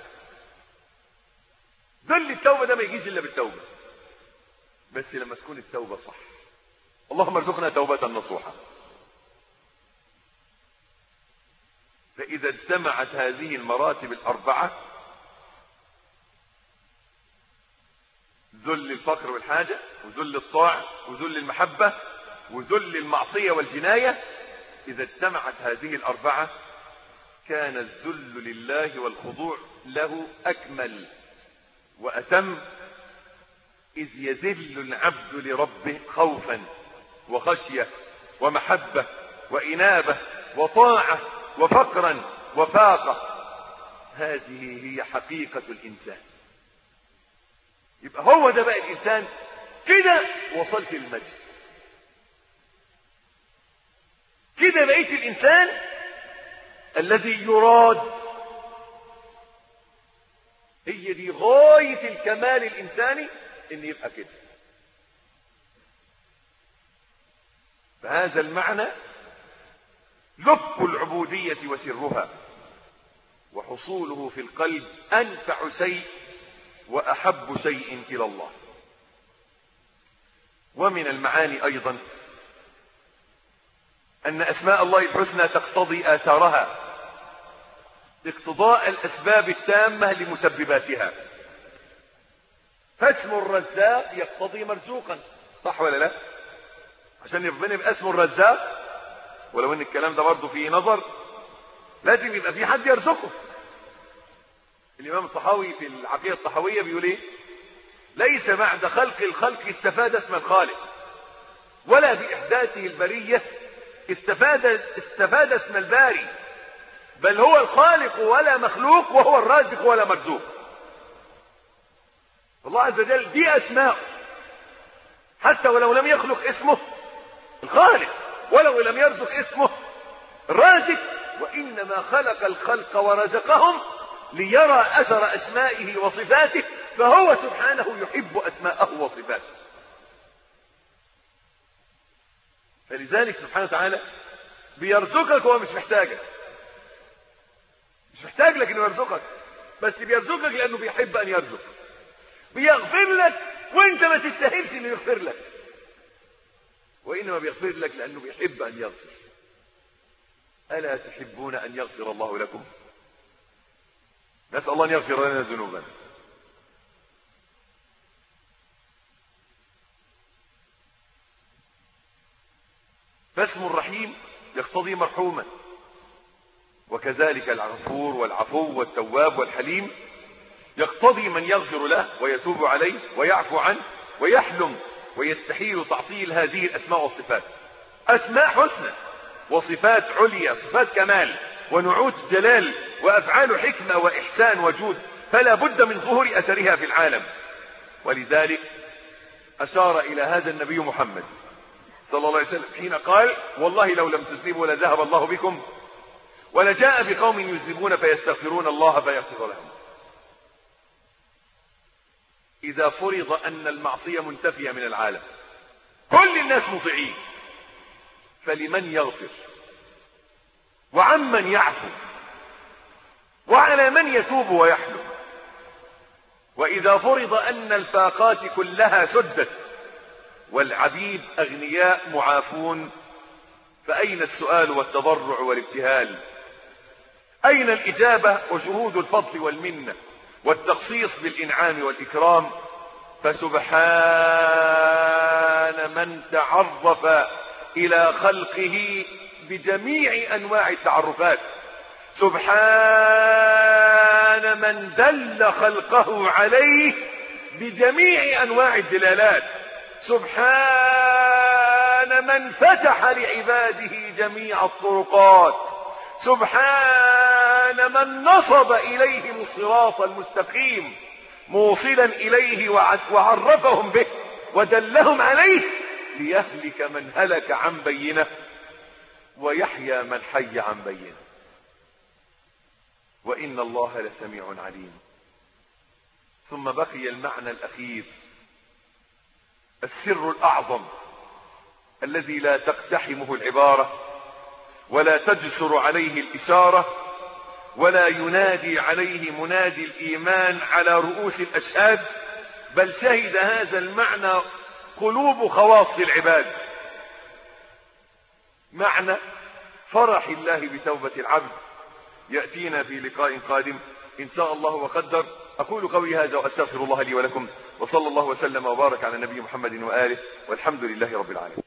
ذل التوبة ده ما يجيش إلا بالتوبة، بس لما تكون التوبة صح. اللهم ارزقنا توبة نصوحة. فإذا اجتمعت هذه المراتب الأربعة، ذل الفقر والحاجة، وذل الطاعة، وذل المحبة، وذل المعصية والجناية، إذا اجتمعت هذه الأربعة كان الذل لله والخضوع له أكمل وأتم، إذ يذل العبد لربه خوفا وخشية ومحبة وإنابة وطاعة وفقرا وفاقة. هذه هي حقيقة الإنسان. يبقى هو ده بقى الإنسان، كده وصلت المجد، كده بقيت الإنسان الذي يراد. هي دي غاية الكمال الإنساني، إن يبقى كده. فهذا المعنى لب العبودية وسرها، وحصوله في القلب أنفع شيء وأحب شيء إلى الله. ومن المعاني أيضا أن أسماء الله الحسنى تقتضي آثارها، اقتضاء الأسباب التامة لمسبباتها. فاسم الرزاق يقتضي مرزوقا، صح ولا لا؟ عشان ربنا يبقى اسمه الرزاق، ولو ان الكلام ده برضه فيه نظر، لازم يبقى في حد يرزقه. الإمام الطحاوي في العقيدة الطحاوية بيقول ايه؟ ليس بعد خلق الخلق استفاد اسم الخالق، ولا بإحداثه البرية استفاد استفاد اسم الباري، بل هو الخالق ولا مخلوق، وهو الرازق ولا مرزوق. الله عز وجل دي أسماء، حتى ولو لم يخلق اسمه الخالق، ولو لم يرزق اسمه الرازق، وإنما خلق الخلق ورزقهم ليرى أثر أسمائه وصفاته، فهو سبحانه يحب أسماءه وصفاته. فلذلك سبحانه وتعالى بيرزقك وهو مش محتاجك، مش محتاج لك انه يرزقك، بس بيرزقك لانه بيحب ان يرزق. بيغفر لك وانت ما تستاهلش انه يغفر لك، وانما بيغفر لك لانه بيحب ان يغفر. الا تحبون ان يغفر الله لكم؟ نسال الله ان يغفر لنا ذنوبنا. فاسم الرحيم يقتضي مرحوما، وكذلك الغفور والعفو والتواب والحليم يقتضي من يغفر له ويتوب عليه ويعفو عنه ويحلم، ويستحيل تعطيل هذه الأسماء والصفات. أسماء حسنى وصفات عليا، صفات كمال ونعوت جلال وأفعال حكمة وإحسان وجود، فلا بد من ظهور أثرها في العالم. ولذلك أشار إلى هذا النبي محمد صلى الله عليه وسلم حين قال: والله لو لم تذنبوا لذهب الله بكم ولجاء بقوم يذنبون فيستغفرون الله فيغفر لهم. إذا فرض أن المعصية منتفية من العالم، كل الناس مطيعين، فلمن يغفر وعمن يعفو وعلى من يتوب ويحلم؟ وإذا فرض أن الفاقات كلها سدت والعبيد أغنياء معافون، فأين السؤال والتضرع والابتهال؟ أين الإجابة وشهود الفضل والمنة والتخصيص بالإنعام والإكرام؟ فسبحان من تعرف إلى خلقه بجميع أنواع التعرفات، سبحان من دل خلقه عليه بجميع أنواع الدلالات، سبحان من فتح لعباده جميع الطرقات، سبحان من نصب إليهم الصراط المستقيم موصلا إليه وعرفهم به ودلهم عليه، ليهلك من هلك عن بينه ويحيى من حي عن بينه. وإن الله لسميع عليم. ثم بقي المعنى الأخير، السر الأعظم الذي لا تقتحمه العبارة ولا تجسر عليه الإشارة ولا ينادي عليه منادي الإيمان على رؤوس الأشهاد، بل شهد هذا المعنى قلوب خواص العباد، معنى فرح الله بتوبة العبد، يأتينا في لقاء قادم إن شاء الله وقدر. أقول قولي هذا وأستغفر الله لي ولكم، وصلى الله وسلم وبارك على نبي محمد وآله، والحمد لله رب العالمين.